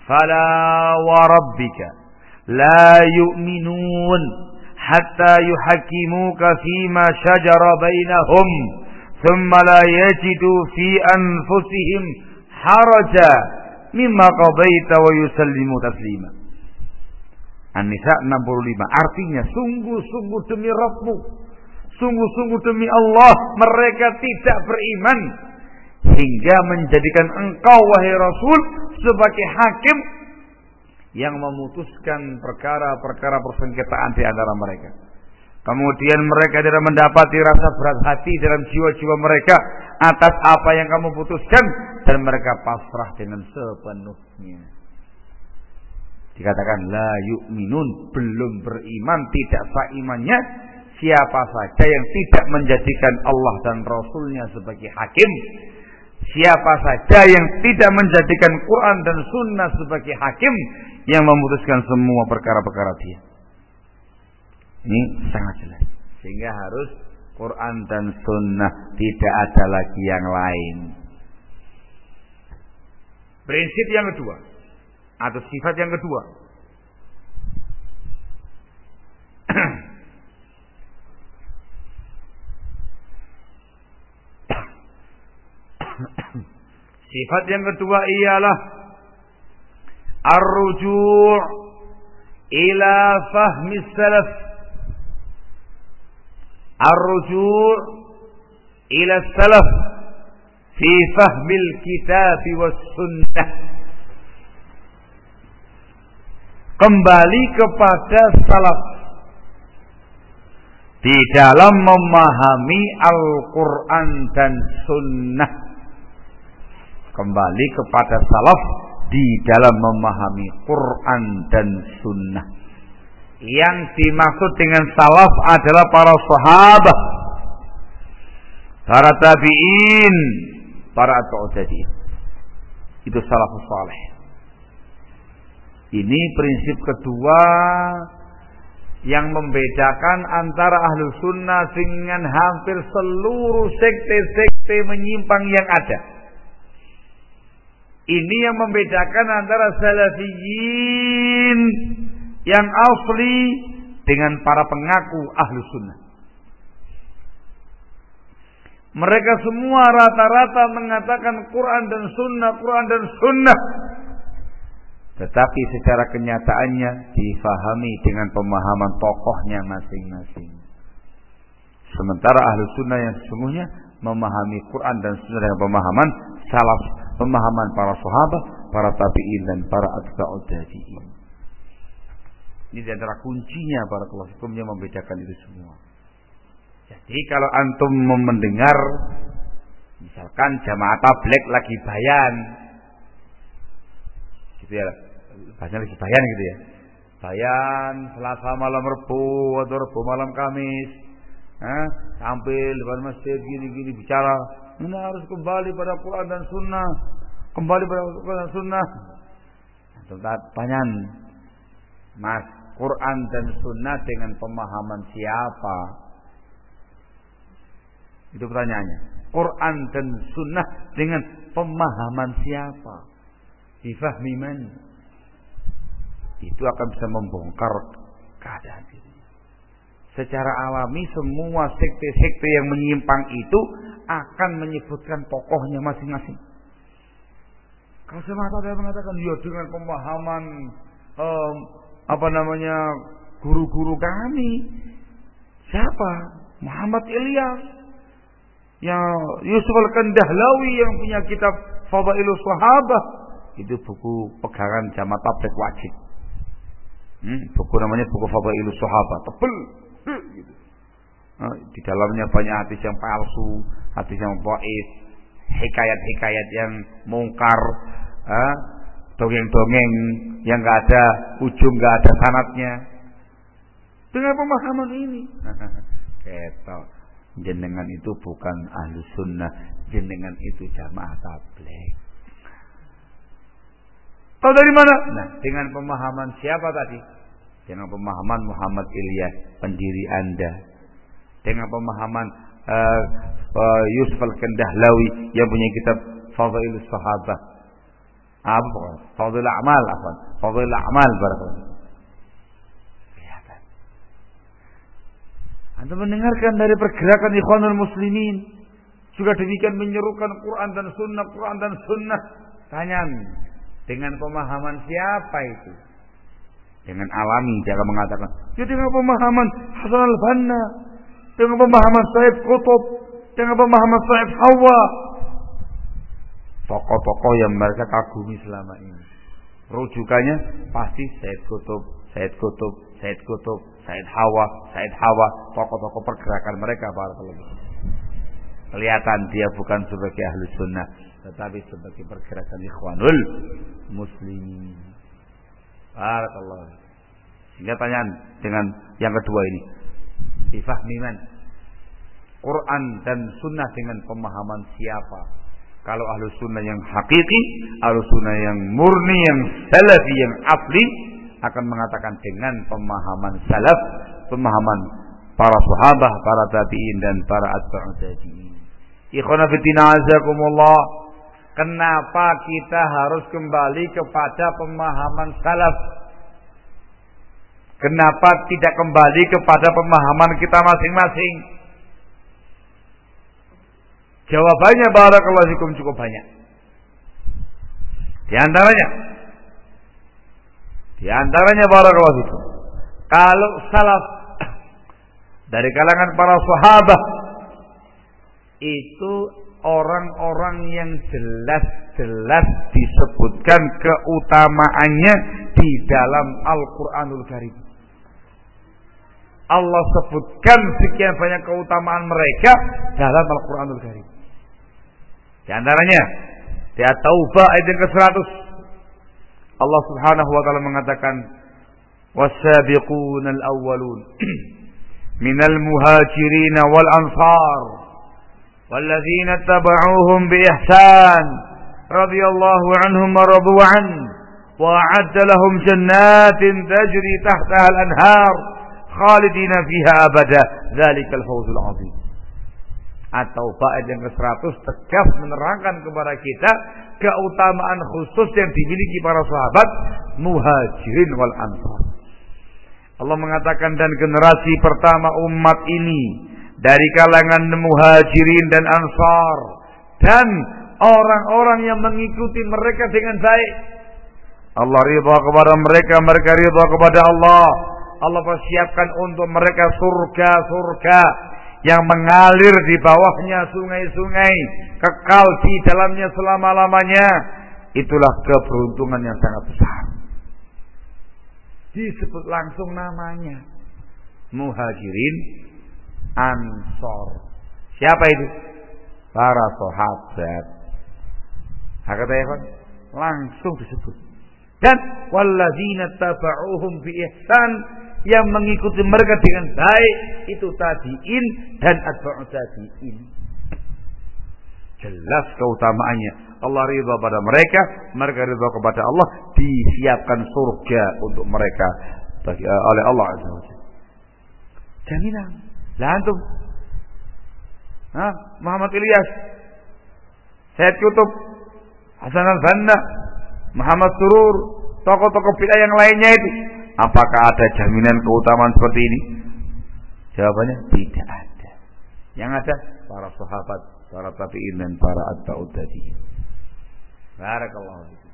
fala wa rabbika la yu'minun hatta yuhakkimuka fima shajara bainahum thumma la yajidu fi anfusihim haraja mimma qadaita wa yusallimu taslima. An-Nisa 65. Artinya sungguh-sungguh demi Rabbmu, sungguh-sungguh demi Allah, mereka tidak beriman hingga menjadikan engkau wahai Rasul sebagai hakim yang memutuskan perkara-perkara persengketaan di antara mereka. Kemudian mereka tidak mendapati rasa berat hati dalam jiwa-jiwa mereka atas apa yang kamu putuskan, dan mereka pasrah dengan sepenuhnya. Dikatakan la yu'minun, belum beriman, tidak sah imannya siapa saja yang tidak menjadikan Allah dan Rasulnya sebagai hakim, siapa saja yang tidak menjadikan Quran dan Sunnah sebagai hakim yang memutuskan semua perkara-perkara dia. Ini sangat jelas. Sehingga harus Quran dan Sunnah, tidak ada lagi yang lain. Prinsip yang kedua atau sifat yang kedua, sifat yang kedua ialah ar-ruju' ila fahmi salaf, ar-ruju' ila salaf fi fahmil kitab was sunnah. Kembali kepada salaf di dalam memahami Al-Quran dan Sunnah. Kembali kepada salaf di dalam memahami Quran dan Sunnah. Yang dimaksud dengan salaf adalah para sahabat, para tabi'in, para tabi'in. Itu salafus saleh. Ini prinsip kedua yang membedakan antara ahlu sunnah dengan hampir seluruh sekte-sekte menyimpang yang ada. Ini yang membedakan antara salafiyin yang asli dengan para pengaku ahlu sunnah. Mereka semua rata-rata mengatakan Quran dan Sunnah, Quran dan Sunnah. Tetapi secara kenyataannya difahami dengan pemahaman tokohnya masing-masing. Sementara ahlu sunnah yang sesungguhnya memahami Quran dan Sunnah dengan pemahaman salaf, pemahaman para sahabat, para tabi'in dan para atba'ut tabi'in. Ini di antara kuncinya para fikum yang membedakan itu semua. Jadi kalau antum mendengar misalkan jamaah tabligh lagi bayan, gitu ya, bahasanya lagi bayan gitu ya, bayan Selasa malam Rebu atau Rebu malam Kamis, tampil depan masjid gini-gini bicara, ini harus kembali pada Quran dan Sunnah, kembali pada Quran dan Sunnah. Pertanyaan, Mas, Quran dan Sunnah dengan pemahaman siapa? Itu pertanyaannya. Quran dan Sunnah dengan pemahaman siapa? Difahmi man? Itu akan bisa membongkar keadaan ini. Secara alami semua sekte-sekte yang menyimpang itu akan menyebutkan tokohnya masing-masing. Kalau semata dia mengatakan ya dengan pemahaman guru-guru kami. Siapa? Muhammad Ilyas, yang Yusuf Al-Kandahlawi yang punya kitab Fadailus Sahabah. Itu buku pegangan jamaah tabligh wajib. Buku namanya buku Fadailus Sahabah, tebel gitu. Di dalamnya banyak hadis yang palsu, hadis yang dhaif, hikayat-hikayat yang mungkar, dongeng-dongeng yang enggak ada ujung, enggak ada sanadnya. Dengan pemahaman ini, ketok, jenengan itu bukan ahlu sunnah, jenengan itu jamaah tabligh. Tahu dari mana? Nah, dengan pemahaman siapa tadi? Dengan pemahaman Muhammad Ilyas, pendiri Anda. Dengan pemahaman Yusuf Al-Kandahlawi yang punya kitab Fadailus Sahabah. Apa pokoknya? Fadhil a'mal apa? Fadhil a'mal barakallahu. Kelihatan. Anda mendengarkan dari pergerakan Ikhwanul Muslimin juga demikian menyerukan Quran dan Sunnah. Tanyaan, dengan pemahaman siapa itu? Dengan alami dia akan mengatakan, ya dengan pemahaman Hasan al-Banna, dengan pemahaman Said Qutb, dengan pemahaman Said Hawa. Tokoh-tokoh yang mereka kagumi selama ini. Rujukannya pasti Said Qutb, Said Hawa, tokoh-tokoh pergerakan mereka barakallahu. Kelihatan dia bukan sebagai ahli sunnah, tetapi sebagai pergerakan Ikhwanul Muslimin. Barakallahu. Sehingga tanyaan dengan yang kedua ini, bifahmi man, Quran dan sunnah dengan pemahaman siapa? Kalau ahlu sunnah yang hakiki, ahlu sunnah yang murni, yang salafi, yang asli, akan mengatakan dengan pemahaman salaf, pemahaman para sahabat, para tabi'in dan para atba'u tabi'in. Ikhwana fillah azakumullah, kenapa kita harus kembali kepada pemahaman salaf? Kenapa tidak kembali kepada pemahaman kita masing-masing? Jawabannya barakallahu fikum cukup banyak. Di antaranya barakallahu fikum, kalau salaf dari kalangan para sahabat itu orang-orang yang jelas-jelas disebutkan keutamaannya di dalam Al-Qur'anul Karim. Allah sebutkan sekian banyak keutamaan mereka dalam Al-Qur'anul Karim. Di antaranya di At-Taubah ayat yang ke-100 Allah Subhanahu wa taala mengatakan was-sabiqunal awwalun minal muhajirin wal ansar walladzina tabauhum bi ihsan radhiyallahu anhum wa radu an wa a'adda lahum jannatin tajri tahtaha al-anhar khalidina fiha abada dzalikal fawzul 'adzim. Atau ayat yang ke-100 tegas menerangkan kepada kita keutamaan khusus yang dimiliki para sahabat muhajirin wal ansar. Allah mengatakan dan generasi pertama umat ini dari kalangan muhajirin dan ansar dan orang-orang yang mengikuti mereka dengan baik. Allah ridha kepada mereka, mereka ridha kepada Allah. Allah persiapkan untuk mereka surga-surga yang mengalir di bawahnya sungai-sungai, kekal di dalamnya selama-lamanya. Itulah keberuntungan yang sangat besar. Disebut langsung namanya muhajirin ansor. Siapa itu? Para sahabat. Hakata ya, langsung disebut. Dan walladzina tabauhum bi ihsan, yang mengikuti mereka dengan baik itu tabi'in dan atba'u tabi'in. Jelas keutamaannya. Allah ridha pada mereka, mereka ridha kepada Allah, disiapkan surga untuk mereka oleh Allah Azza wa Jalla. Jaminan. Lah antum, Muhammad Ilyas, Said Qutb, Hasan al-Banna, Muhammad Surur, tokoh-tokoh bid'ah yang lainnya itu, apakah ada jaminan keutamaan seperti ini? Jawabannya tidak ada. Yang ada para sahabat, para tabi'in dan para atba'ut tabi'in. Barakallahu fikum.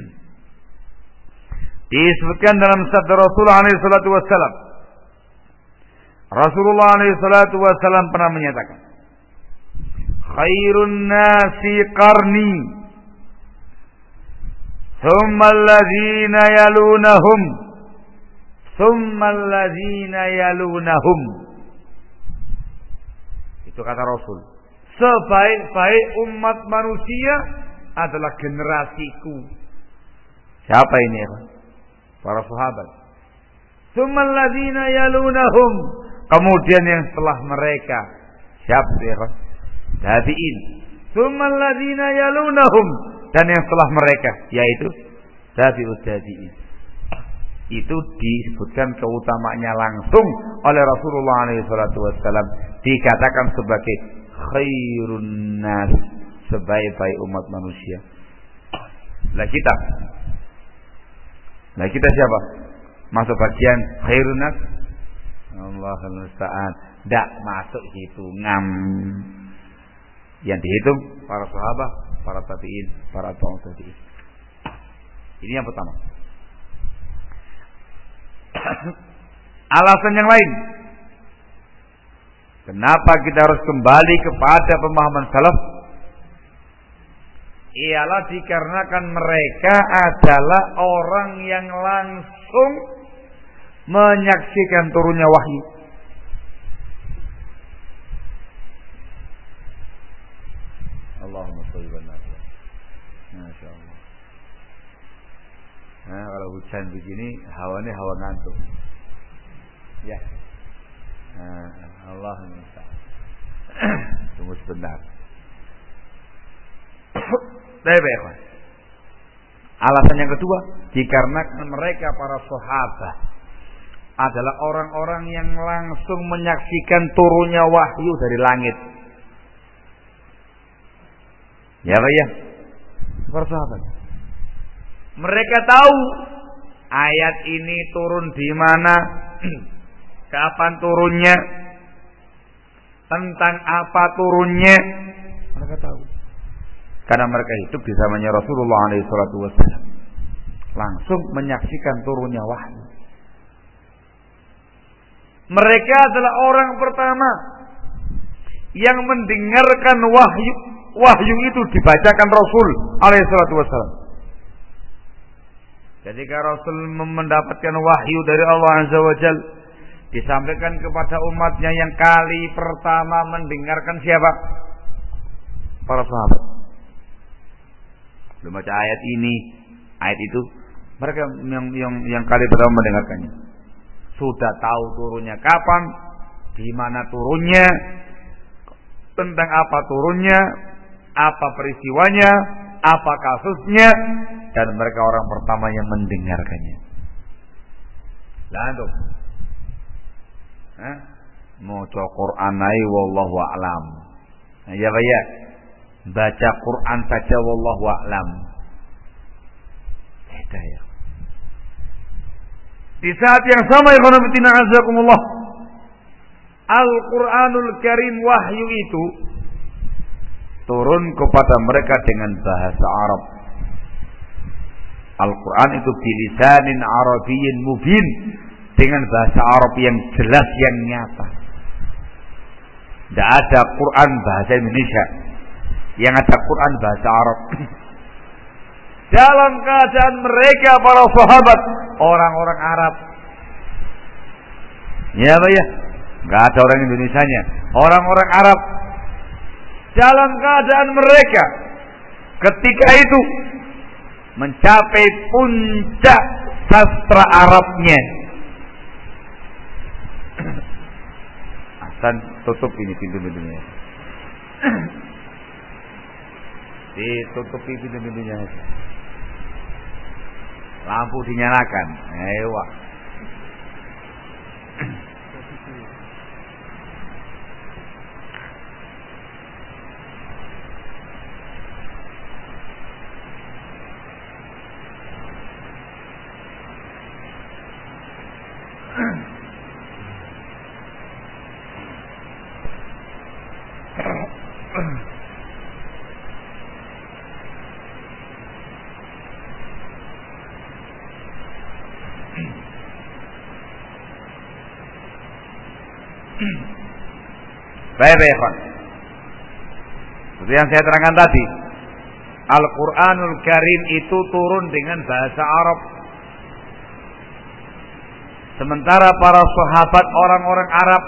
Disebutkan dalam sabda Rasulullah alaihi salatu wasallam. Rasulullah alaihi salatu wasallam pernah menyatakan, khairun nasi qarni, thumma alladhina yalunahum, thumma alladhina yalunahum. Itu kata Rasul. Sebaik-baik umat manusia adalah generasiku. Siapa ini ya? Para sahabat. Thumma alladhina yalunahum. Kemudian yang setelah mereka. Siapa ya? Tabi'in. Thumma alladhina yalunahum. Dan yang setelah mereka, yaitu tabi'ut tabi'in. Itu disebutkan keutamaannya langsung oleh Rasulullah SAW. Dikatakan sebagai khairun nas, sebaik-baik umat manusia. Lah kita siapa? Masuk bagian khairun nas? Allahul musta'an. Tidak masuk hitungan. Yang dihitung para sahabat, para tabi'in, para tabi'in. Ini yang pertama. Alasan yang lain, kenapa kita harus kembali kepada pemahaman salaf? Ialah dikarenakan mereka adalah orang yang langsung menyaksikan turunnya wahyu. Allahumma sholli wa sallim. Masya Allah. Nah, kalau hujan begini, hawanya hawa ngantuk. Ya. Allahumma sholli. Tunggu sebentar. Baik. Alasan yang kedua, dikarenakan mereka para sahabat adalah orang-orang yang langsung menyaksikan turunnya wahyu dari langit. Ya, Pak ya. Para sahabat. Mereka tahu ayat ini turun di mana, kapan turunnya, tentang apa turunnya. Mereka tahu. Karena mereka hidup di zamannya Rasulullah SAW, langsung menyaksikan turunnya wahyu. Mereka adalah orang pertama yang mendengarkan wahyu itu dibacakan Rasul SAW. Ketika Rasul mendapatkan wahyu dari Allah Azza wa Jalla, disampaikan kepada umatnya, yang kali pertama mendengarkan siapa? Para sahabat. Belum baca ayat ini, ayat itu, mereka yang kali pertama mendengarkannya. Sudah tahu turunnya kapan, di mana turunnya, tentang apa turunnya, apa peristiwanya, apa kasusnya, dan mereka orang pertama yang mendengarkannya. Lah antum, maca Quran ai wallahu a'lam. Ya Pak ya. Baca Quran saja wallahu a'lam. Beda ya. Di saat yang sama, ya khonafidina azakumullah, Al-Quranul Karim, wahyu itu turun kepada mereka dengan bahasa Arab. Al-Quran itu bilisanin Arabiyyin mubin, dengan bahasa Arab yang jelas, yang nyata. Tidak ada Quran bahasa Indonesia, yang ada Quran bahasa Arab. Dalam keadaan mereka para sahabat orang-orang Arab. Ya Pak ya, nggak ada orang Indonesianya, orang-orang Arab. Dalam keadaan mereka ketika itu mencapai puncak sastra Arabnya. Hasan, tutup ini pintu-pintunya. Ditutupi pintu-pintunya. Lampu dinyalakan. Ewa. Baik. Seperti yang saya terangkan tadi, Al-Quranul Karim itu turun dengan bahasa Arab. Sementara para sahabat orang-orang Arab,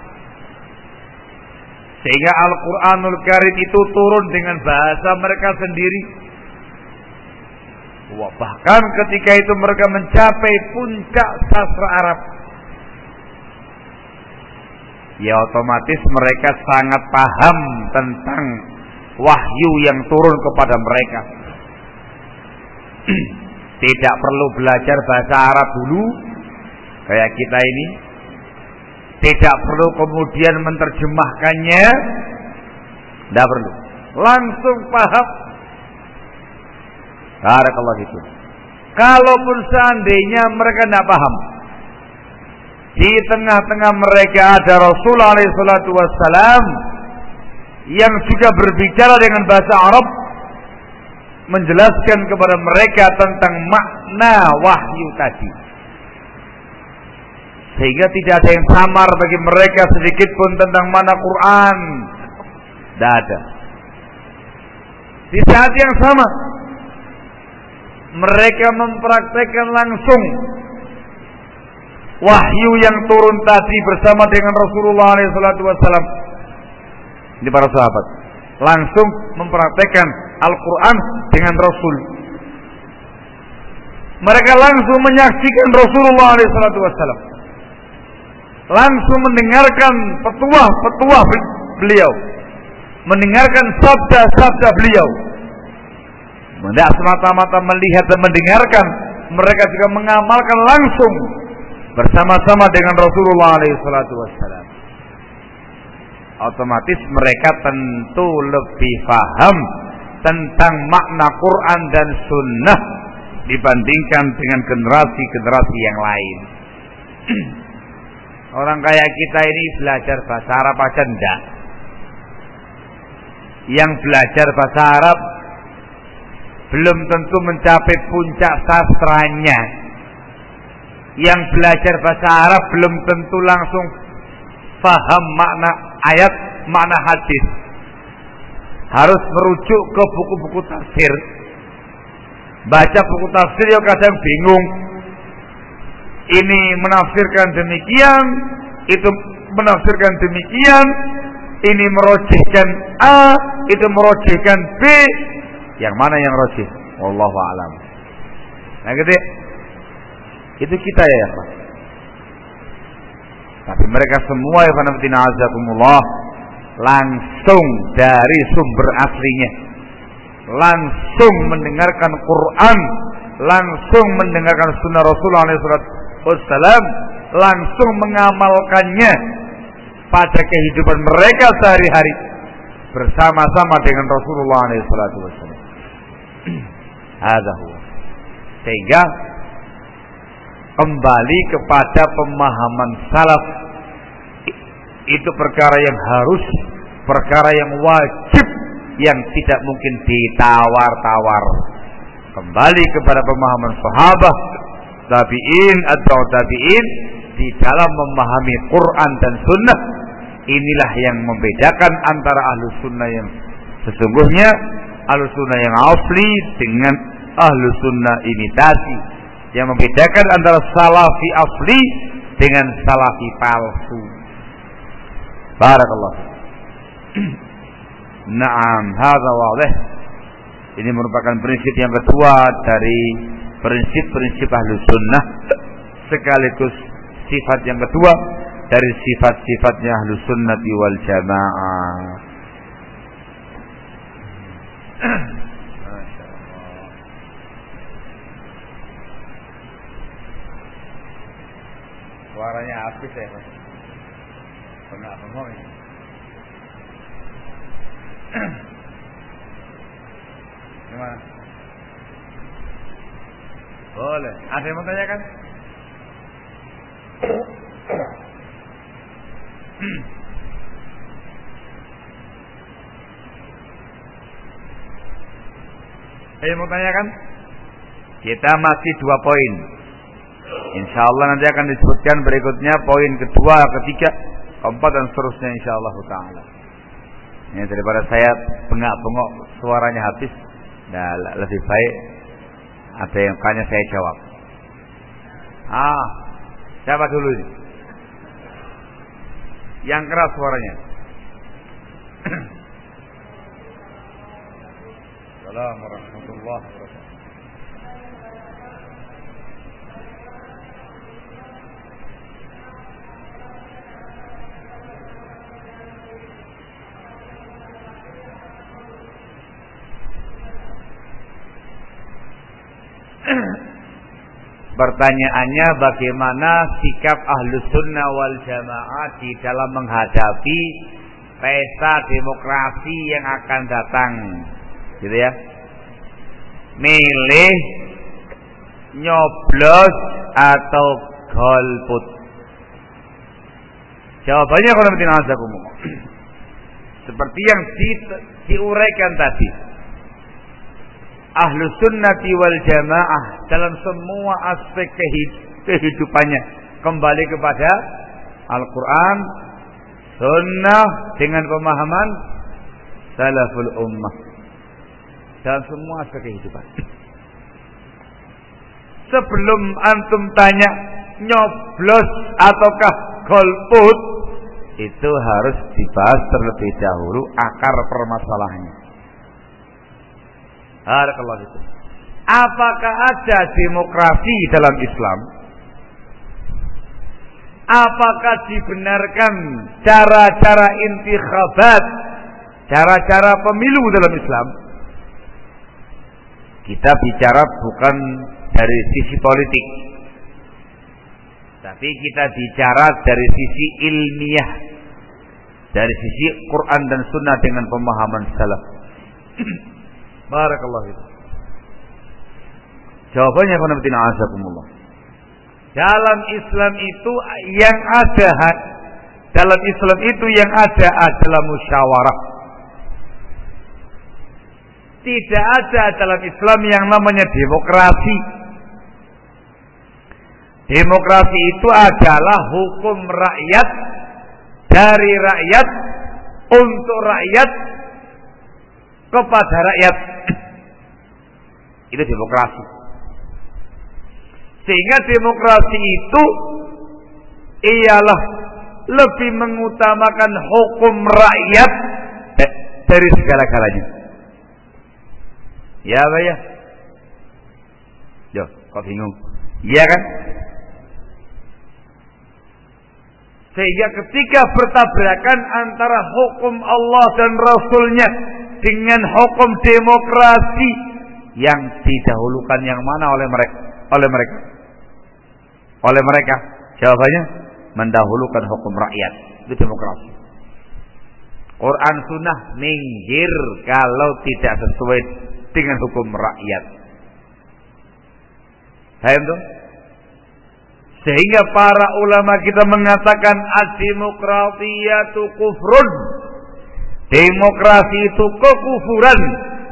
sehingga Al-Quranul Karim itu turun dengan bahasa mereka sendiri. Bahkan ketika itu mereka mencapai puncak sastra Arab, ya otomatis mereka sangat paham tentang wahyu yang turun kepada mereka. Tidak perlu belajar bahasa Arab dulu kayak kita ini. Tidak perlu kemudian menerjemahkannya. Tidak perlu. Langsung paham. Barakallahu fikum. Kalaupun seandainya mereka tidak paham, di tengah-tengah mereka ada Rasulullah SAW yang juga berbicara dengan bahasa Arab, menjelaskan kepada mereka tentang makna wahyu tadi, sehingga tidak ada yang samar bagi mereka sedikit pun tentang makna Quran. Tidak ada. Di saat yang sama mereka mempraktekkan langsung wahyu yang turun tadi bersama dengan Rasulullah SAW. Ini para sahabat langsung mempraktekkan Al-Quran dengan Rasul. Mereka langsung menyaksikan Rasulullah SAW, langsung mendengarkan petuah beliau, mendengarkan sabda-sabda beliau. Tidak semata-mata melihat dan mendengarkan, mereka juga mengamalkan langsung bersama-sama dengan Rasulullah SAW. Otomatis mereka tentu lebih paham tentang makna Quran dan Sunnah dibandingkan dengan generasi-generasi yang lain. Orang kayak kita ini belajar bahasa Arab aja enggak. Yang belajar bahasa Arab belum tentu mencapai puncak sastranya. Yang belajar bahasa Arab belum tentu langsung paham makna ayat, makna hadis. Harus merujuk ke buku-buku tafsir. Baca buku tafsir ya kadang bingung. Ini menafsirkan demikian, itu menafsirkan demikian, ini merojihkan A, itu merojihkan B. Yang mana yang rojih? Wallahu a'lam. Nah gitu ya. Itu kita ya Pak. Tapi mereka semua ya fanatina azakumullah langsung dari sumber aslinya, langsung mendengarkan Quran, langsung mendengarkan sunnah Rasulullah SAW, langsung mengamalkannya pada kehidupan mereka sehari-hari bersama-sama dengan Rasulullah SAW. Hadza huwa. Sehingga kembali kepada pemahaman salaf itu perkara yang harus, perkara yang wajib, yang tidak mungkin ditawar-tawar. Kembali kepada pemahaman sahabat, tabi'in atau tabi'in di dalam memahami Quran dan Sunnah. Inilah yang membedakan antara ahlu sunnah yang sesungguhnya, ahlu sunnah yang asli dengan ahlu sunnah imitasi. Yang membedakan antara salafi asli dengan salafi palsu. Barakallah. Naam, hadza wadih. Ini merupakan prinsip yang kedua dari prinsip-prinsip ahlu sunnah, sekaligus sifat yang kedua dari sifat-sifatnya ahlu sunnati wal jamaah. Suaranya habis ya Mas. Bengak-bengok ini. Gimana? Boleh. Ada yang mau tanyakan? Ada yang mau tanyakan? Kita masih 2 poin. Insya Allah nanti akan disebutkan berikutnya poin kedua, ketiga, keempat dan seterusnya insya Allah Taala. Ini daripada saya bengak-bengok suaranya habis, nah lebih baik ada yang tanya saya jawab. Siapa dulu ini? Yang keras suaranya. Assalamualaikum warahmatullahi wabarakatuh. Pertanyaannya, bagaimana sikap Ahlus Sunnah wal Jamaah di dalam menghadapi pesta demokrasi yang akan datang, gitu ya? milih, nyoblos atau golput? Jawabannya kalau seperti yang diuraikan tadi. Ahlus sunnati wal jamaah dalam semua aspek kehidupannya kembali kepada Al-Quran, sunnah dengan pemahaman salaful ummah dalam semua aspek kehidupan. Sebelum antum tanya nyoblos ataukah golput, itu harus dibahas terlebih dahulu akar permasalahannya. Barakallahu fikum. Apakah ada demokrasi dalam Islam? Apakah dibenarkan cara-cara intikhabat, cara-cara pemilu dalam Islam? Kita bicara bukan dari sisi politik, tapi kita bicara dari sisi ilmiah, dari sisi Quran dan Sunnah dengan pemahaman salaf. Barakallahu fikum. Jawabannya qanatina azakumullah. Dalam Islam itu yang ada adalah musyawarah. Tidak ada dalam Islam yang namanya demokrasi. Demokrasi itu adalah hukum rakyat, dari rakyat, untuk rakyat, kepada rakyat. Itu demokrasi. Sehingga demokrasi itu ialah lebih mengutamakan hukum rakyat dari segala-galanya. Ya Pak ya? Yo, kok bingung? Iya kan? Sehingga ketika bertabrakan antara hukum Allah dan Rasulnya dengan hukum demokrasi, yang didahulukan yang mana oleh mereka? Jawabannya mendahulukan hukum rakyat. Itu demokrasi. Quran Sunnah minggir kalau tidak sesuai dengan hukum rakyat. Paham tuh? Sehingga para ulama kita mengatakan ad-demokratiyatu kufrun. Demokrasi itu kekufuran.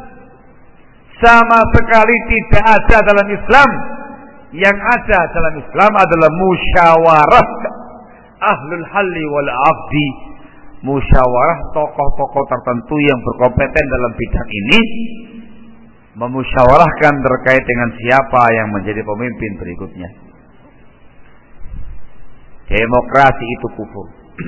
Sama sekali tidak ada dalam Islam. Yang ada dalam Islam adalah musyawarah ahlul halli wal aqdi. Musyawarah tokoh-tokoh tertentu yang berkompeten dalam bidang ini memusyawarahkan terkait dengan siapa yang menjadi pemimpin berikutnya. Demokrasi itu kufur.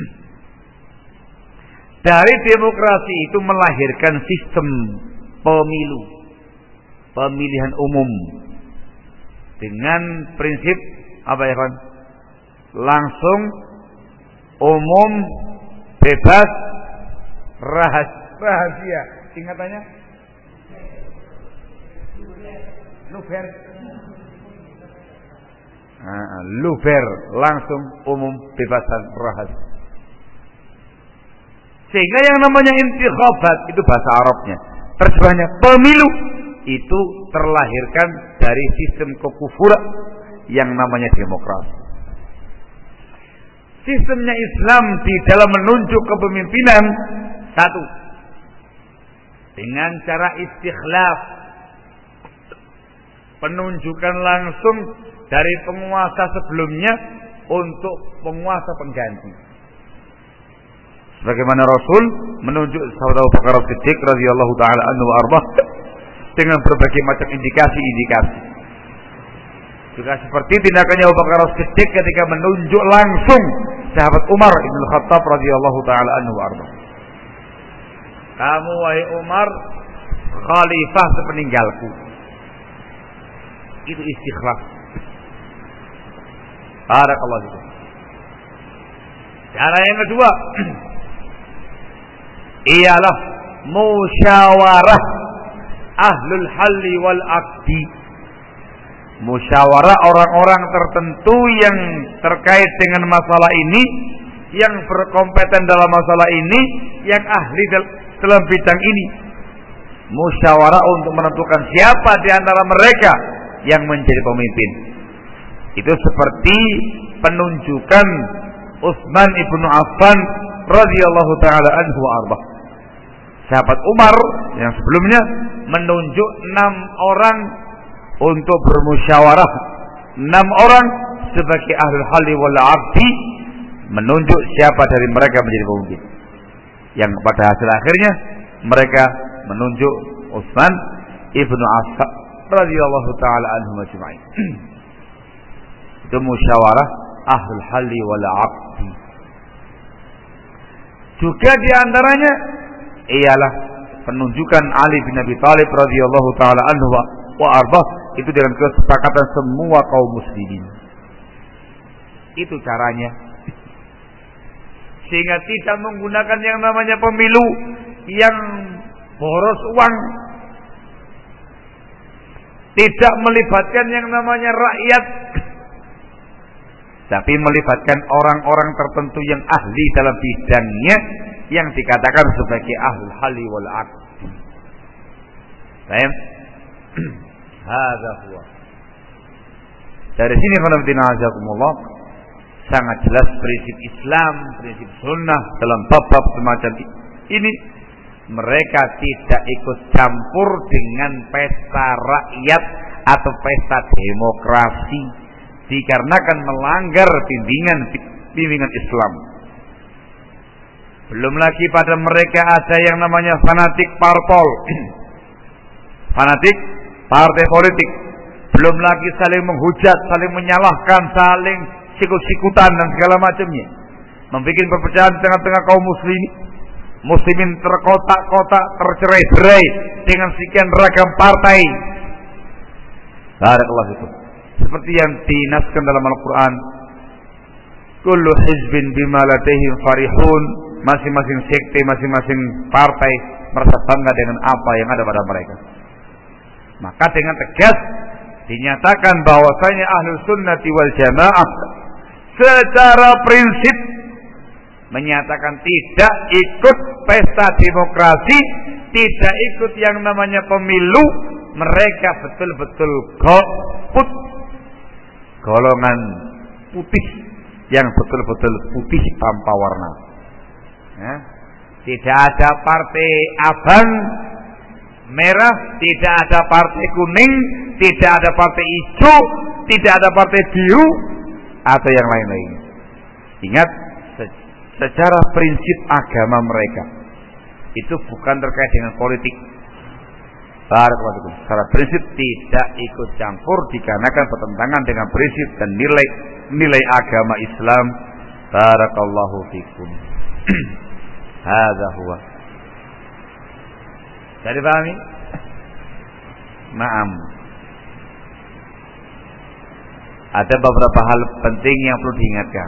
Dari demokrasi itu melahirkan sistem pemilu, pemilihan umum dengan prinsip apa ya kan? Langsung, umum, bebas, rahasia. Singkatannya Luber. Luber, langsung, umum, bebas dan rahasia. Sehingga yang namanya intikhabat itu bahasa Arabnya, terjemahnya pemilu, itu terlahirkan dari sistem kekufuran yang namanya demokrasi. Sistemnya Islam di dalam menunjuk kepemimpinan, satu, dengan cara istikhlaf, penunjukan langsung dari penguasa sebelumnya untuk penguasa pengganti. Sebagaimana Rasul menunjuk saudara Abu Bakar Siddiq radhiyallahu taala anhu wa arba dengan berbagai macam indikasi. Juga seperti tindakannya Abu Bakar Siddiq ketika menunjuk langsung sahabat Umar Ibn Khattab radhiyallahu taala anhu wa arba. Kamu wahai Umar khalifah sepeninggalku. Itu istikhlaf. Barakallahu fikum. Cara yang kedua ialah musyawarah ahlul halli wal aqdi. Musyawarah orang-orang tertentu yang terkait dengan masalah ini, yang berkompeten dalam masalah ini, yang ahli dalam bidang ini. musyawarah untuk menentukan siapa di antara mereka yang menjadi pemimpin. Itu seperti penunjukan Utsman ibnu Affan radhiyallahu taala anhu wa arba. Sahabat Umar yang sebelumnya menunjuk 6 orang untuk bermusyawarah, 6 orang sebagai ahlul halli wal 'aqdi, menunjuk siapa dari mereka menjadi pemimpin. Yang pada hasil akhirnya mereka menunjuk Utsman ibnu Affan radhiyallahu taala anhu majma'in. Itu musyawarah ahlul halli wal 'aqdi. Juga di antaranya ialah penunjukan Ali bin Abi Thalib radhiyallahu taala anhu wa arba, itu dengan kesepakatan semua kaum muslimin. Itu caranya. Sehingga tidak menggunakan yang namanya pemilu yang boros uang, tidak melibatkan yang namanya rakyat, tapi melibatkan orang-orang tertentu yang ahli dalam bidangnya, yang dikatakan sebagai ahlul halli wal 'aqdi. Baik. Hadza huwa. Dari sini khonafidina azakumullah, sangat jelas prinsip Islam, prinsip sunnah dalam bab-bab semacam ini. Mereka tidak ikut campur dengan pesta rakyat atau pesta demokrasi, dikarenakan melanggar bimbingan Islam. Belum lagi pada mereka ada yang namanya fanatik parpol, fanatik partai politik. Belum lagi saling menghujat, saling menyalahkan, saling sikut-sikutan dan segala macamnya, membuat perpecahan di tengah-tengah kaum muslimin terkotak-kotak, tercerai-berai dengan sekian ragam partai. Barakallahu fikum. Seperti yang dinaskan dalam Al-Quran, kullu hizbin bima ladaihim farihun. Masing-masing sekte, masing-masing partai merasa bangga dengan apa yang ada pada mereka. Maka dengan tegas dinyatakan bahwasanya Ahlus Sunnati wal Jamaah secara prinsip menyatakan tidak ikut pesta demokrasi, tidak ikut yang namanya pemilu. Mereka betul-betul golput, golongan putih yang betul-betul putih tanpa warna. Ya. Tidak ada partai abang merah, tidak ada partai kuning, tidak ada partai hijau, tidak ada partai biru atau yang lain-lain. Ingat, secara prinsip agama mereka itu bukan terkait dengan politik. Secara prinsip tidak ikut campur dikarenakan bertentangan dengan prinsip dan nilai agama Islam. Barakallahu fikum. Hadza huwa. Jadi pahami? Naam. Ada beberapa hal penting yang perlu diingatkan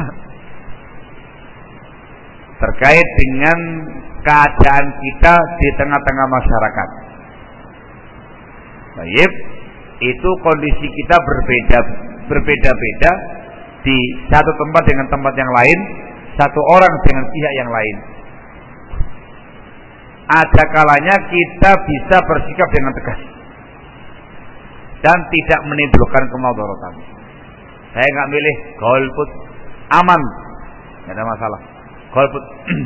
terkait dengan keadaan kita di tengah-tengah masyarakat. Baik, itu kondisi kita berbeda-beda di satu tempat dengan tempat yang lain, satu orang dengan pihak yang lain. Ada kalanya kita bisa bersikap dengan tegas dan tidak menimbulkan kemudaratan. Saya nggak milih golput, aman, nggak ada masalah. Golput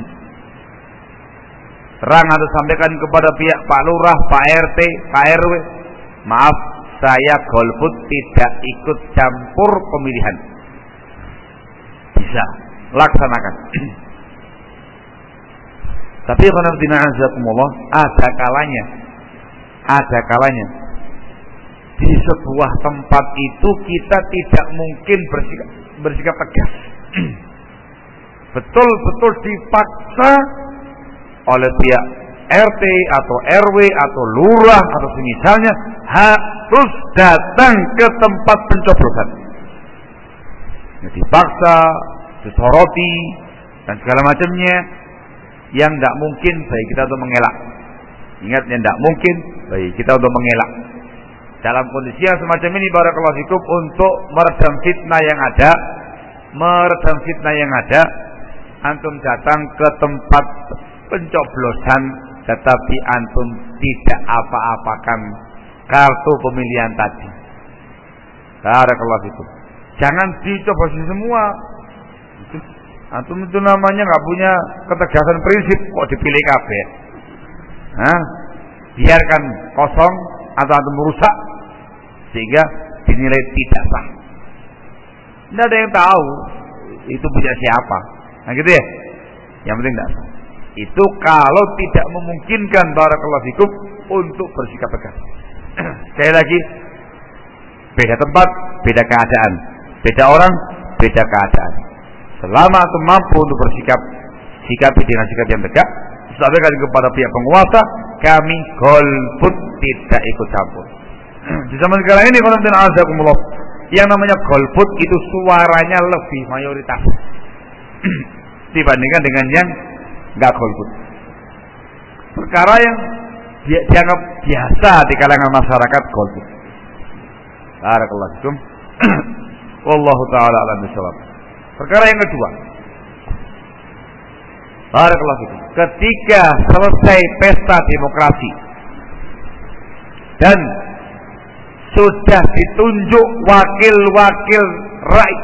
terang atau sampaikan kepada pihak Pak Lurah, Pak RT, Pak RW, maaf, saya golput, tidak ikut campur pemilihan. Bisa laksanakan. Tapi ada kalanya di sebuah tempat itu kita tidak mungkin bersikap tegas. Betul-betul dipaksa oleh pihak RT atau RW atau lurah atau semisalnya harus datang ke tempat pencoblosan. Dipaksa, disoroti dan segala macamnya, yang tidak mungkin bagi kita untuk mengelak. Ingat, yang tidak mungkin bagi kita untuk mengelak. Dalam kondisi yang semacam ini, barakallahu fikum, untuk meredam fitnah yang ada, antum datang ke tempat pencoblosan tetapi antum tidak apa-apakan kartu pemilihan tadi. Barakallahu fikum. Jangan dicoba semua. Antum itu namanya nggak punya ketegasan prinsip kok dipilih kabeh. Biarkan kosong atau antum merusak sehingga dinilai tidak sah. Tidak ada yang tahu itu punya siapa. Nah gitu ya. Yang penting tidak sah. Itu kalau tidak memungkinkan barakallahu fikum untuk bersikap tegas. Sekali lagi, beda tempat, beda keadaan, beda orang, beda keadaan. Selama antum mampu untuk bersikap dengan sikap yang tegak, sampaikan kepada pihak penguasa, kami golput, tidak ikut campur. Di zaman sekarang ini qanatan azakumullah, yang namanya golput itu suaranya lebih mayoritas dibandingkan dengan yang enggak golput. Perkara yang dianggap biasa di kalangan masyarakat golput. Barakallahu fikum. Wallahu taala a'lam bishawab. Perkara yang kedua, barakallahu fikum, ketika selesai pesta demokrasi dan sudah ditunjuk wakil-wakil rakyat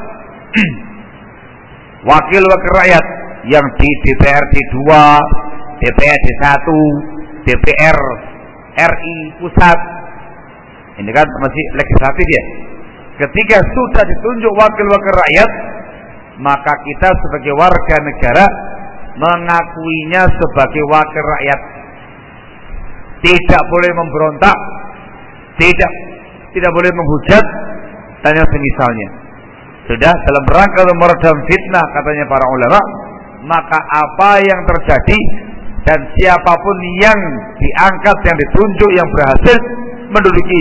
wakil-wakil rakyat yang di DPRD 2, DPRD 1, DPR RI pusat, ini kan masih legislatif ya. Ketika sudah ditunjuk wakil-wakil rakyat, maka kita sebagai warga negara mengakuinya sebagai wakil rakyat. Tidak boleh memberontak, tidak boleh menghujat dan yang semisalnya. Sudah dalam rangka meredam fitnah katanya para ulama, maka apa yang terjadi dan siapapun yang diangkat, yang ditunjuk, yang berhasil menduduki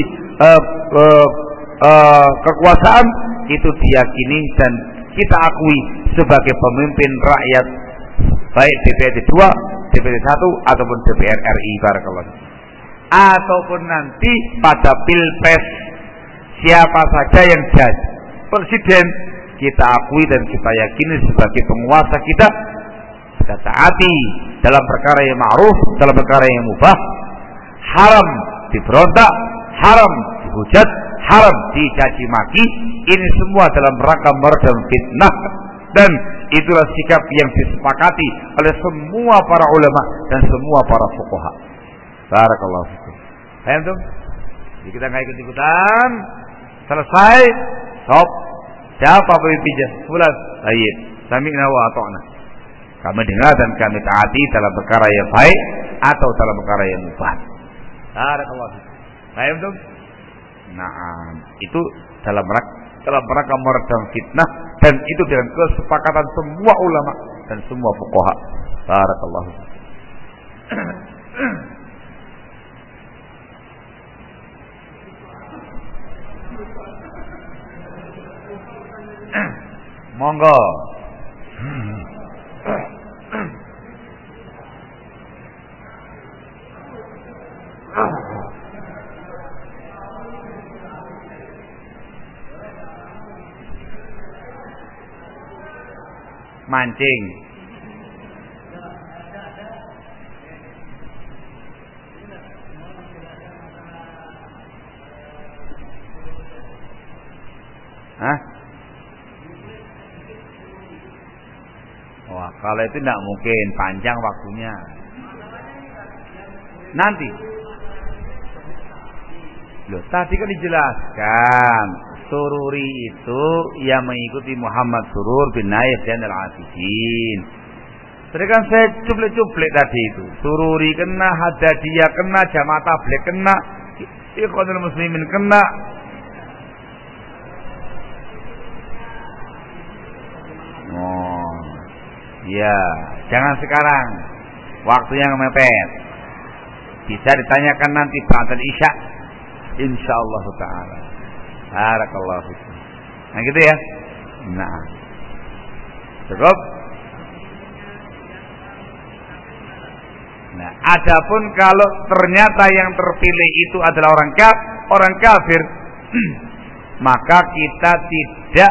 kekuasaan itu diyakini dan kita akui sebagai pemimpin rakyat, baik DPRD 2, DPRD 1 ataupun DPR RI barakallahu. Ataupun nanti pada pilpres siapa saja yang jadi presiden, kita akui dan kita yakini sebagai penguasa kita taati dalam perkara yang ma'ruf, dalam perkara yang mubah, haram diberontak, haram dihujat, haram dicaci maki. Ini semua dalam rangka meredam fitnah, dan itulah sikap yang disepakati oleh semua para ulama dan semua para fuqaha. Barakallahu fikum. Paham tuh? Jadi kita nggak ikut-ikutan. Selesai, stop. Siapa pemimpinnya? Fulan. Baik. Sami'na wa ata'na. Kami dengar dan kami taati dalam perkara yang baik atau dalam perkara yang mubah. Barakallahu fikum. Paham tuh? Nah, itu dalam rangka meredam fitnah, dan itu dengan kesepakatan semua ulama dan semua fuqaha. Barakallahu fikum. Monggo. Mancing. Hah? Wah, kalau itu tidak mungkin, panjang waktunya. Nanti. Loh, tadi kan dijelaskan, Sururi itu yang mengikuti Muhammad Surur bin Naif dan Al-Atidin. Sedangkan saya cuplek-cuplek tadi itu, Sururi kena, Hadadiyah kena, Jamaah Tabligh kena, Ikhwanul Muslimin kena. Ya, jangan sekarang. Waktu yang mepet. Bisa ditanyakan nanti ba'dal Isya. Insyaallah taala. Barakallahu fikum. Nah gitu ya. Nah. Cukup? Nah, adapun kalau ternyata yang terpilih itu adalah orang kafir, maka kita tidak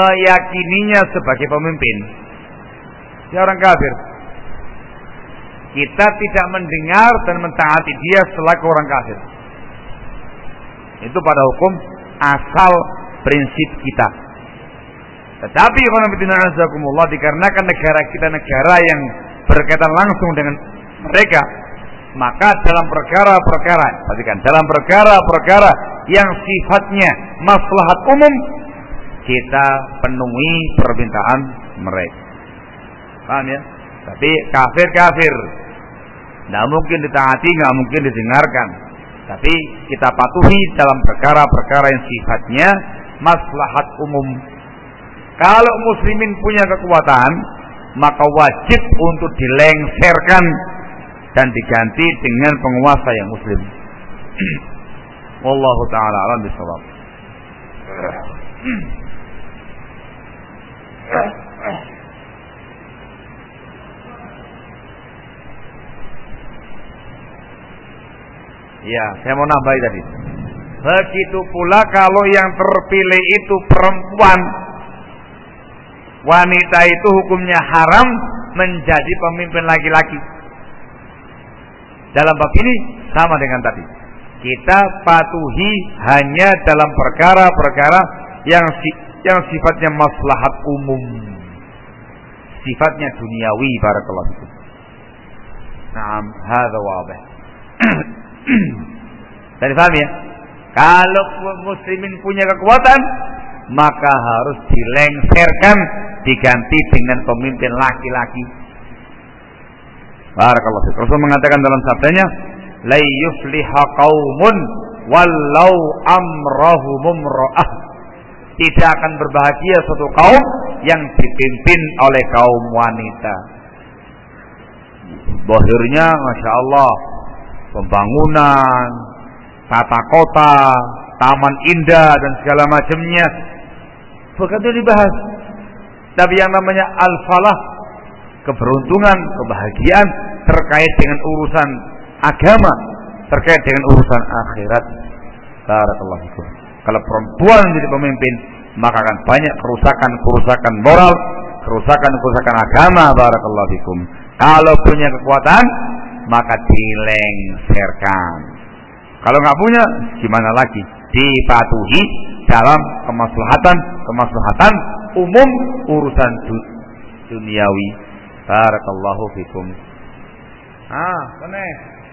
meyakininya sebagai pemimpin. Dia orang kafir. kita tidak mendengar dan mentaati dia selaku orang kafir. Itu pada hukum asal prinsip kita. Tetapi dikarenakan negara kita negara yang berkaitan langsung dengan mereka, maka dalam perkara-perkara, perhatikan, dalam perkara-perkara yang sifatnya maslahat umum, kita penuhi permintaan mereka. Paham ya? Tapi kafir-kafir tidak mungkin ditaati, nggak mungkin didengarkan. Tapi kita patuhi dalam perkara-perkara yang sifatnya maslahat umum. Kalau muslimin punya kekuatan, maka wajib untuk dilengserkan dan diganti dengan penguasa yang muslim. Wallahu ta'ala a'lam bishawab. Ya, saya mau nambahin tadi. Begitu pula kalau yang terpilih itu perempuan, wanita itu hukumnya haram menjadi pemimpin laki-laki. Dalam bab ini sama dengan tadi. Kita patuhi hanya dalam perkara-perkara yang sifatnya maslahat umum, sifatnya duniawi. Barakallahu fikum. Naam, hadza wadih. Tadi paham ya? Kalau muslimin punya kekuatan, maka harus dilengserkan, diganti dengan pemimpin laki-laki. Barakallahu fikum. Rasul mengatakan dalam sabdanya, la yufliha qaumun wallau amrahum imra'ah. Tidak akan berbahagia suatu kaum yang dipimpin oleh kaum wanita. Zahirnya Masya Allah, pembangunan, tata kota, taman indah dan segala macamnya, bukan itu dibahas. Tapi yang namanya al-falah, keberuntungan, kebahagiaan terkait dengan urusan agama, terkait dengan urusan akhirat. Barakallahu fikum. Kalau perempuan menjadi pemimpin, maka akan banyak kerusakan moral, kerusakan agama. Barakallahu fikum. Kalau punya kekuatan, maka dilengserkan. Kalau nggak punya, gimana lagi? Dipatuhi dalam kemaslahatan umum, urusan duniawi. Barakallahu fikum. Benar.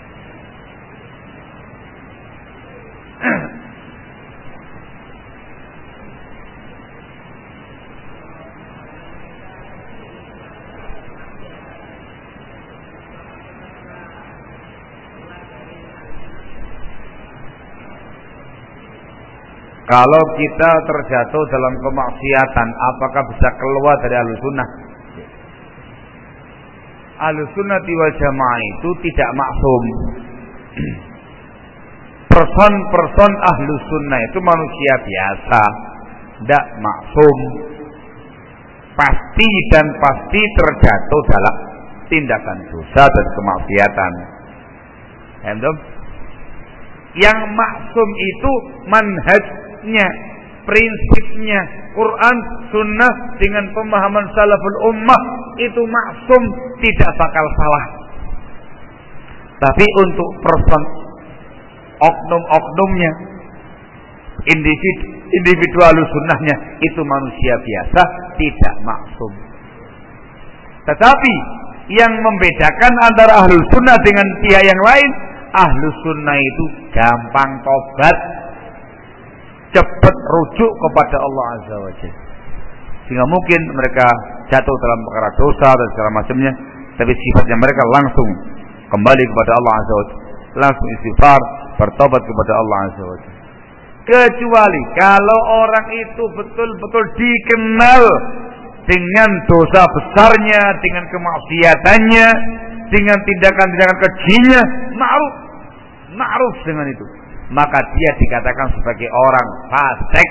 Kalau kita terjatuh dalam kemaksiatan, apakah bisa keluar dari Ahlussunnah? Ahlussunnati wal Jamaah itu tidak maksum. Person Ahlussunnah itu manusia biasa, tidak maksum. Pasti terjatuh dalam tindakan dosa dan kemaksiatan. Yang maksum itu manhajnya, prinsipnya, Quran, Sunnah dengan pemahaman salaful ummah itu maksum, tidak bakal salah. Tapi untuk person, oknum-oknumnya, individual sunnahnya itu manusia biasa, tidak maksum. Tetapi yang membedakan antara ahlus sunnah dengan pihak yang lain, ahlus sunnah itu gampang tobat, cepat rujuk kepada Allah Azza wa Jalla, sehingga mungkin mereka jatuh dalam perkara dosa dan segala macamnya, tapi sifatnya mereka langsung kembali kepada Allah Azza wa Jalla, langsung istighfar, bertobat kepada Allah Azza wa Jalla. Kecuali kalau orang itu betul-betul dikenal dengan dosa besarnya, dengan kemaksiatannya, dengan tindakan-tindakan kejinya, ma'ruf dengan itu, maka dia dikatakan sebagai orang fasik.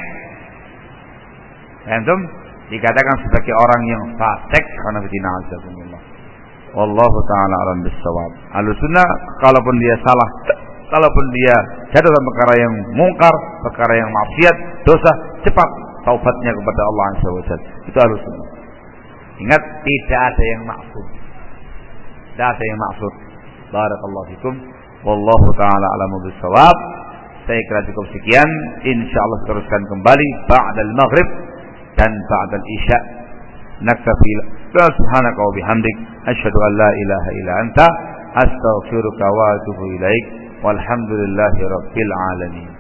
Antum dikatakan sebagai orang yang fasik karena fitina azakumullah. Wallahu taala alam bissawab. Ahlussunnah kalaupun dia salah, kalaupun dia jatuh dalam perkara yang mungkar, perkara yang maksiat, dosa, cepat taubatnya kepada Allah Azza wa Jalla. Itu Ahlussunnah. Ingat, tidak ada yang maksum. Tidak ada yang maksud. Barakallahu fikum. Wallahu ta'ala a'lamu bissawab. Saya kira cukup sekian. Insyaallah teruskan kembali ba'dal maghrib dan ba'dal isya. Naktafi. Subhanaka wa bihamdik asyhadu an la ilaha illa anta astaghfiruka wa atubu ilaik. Walhamdulillahi rabbil alamin.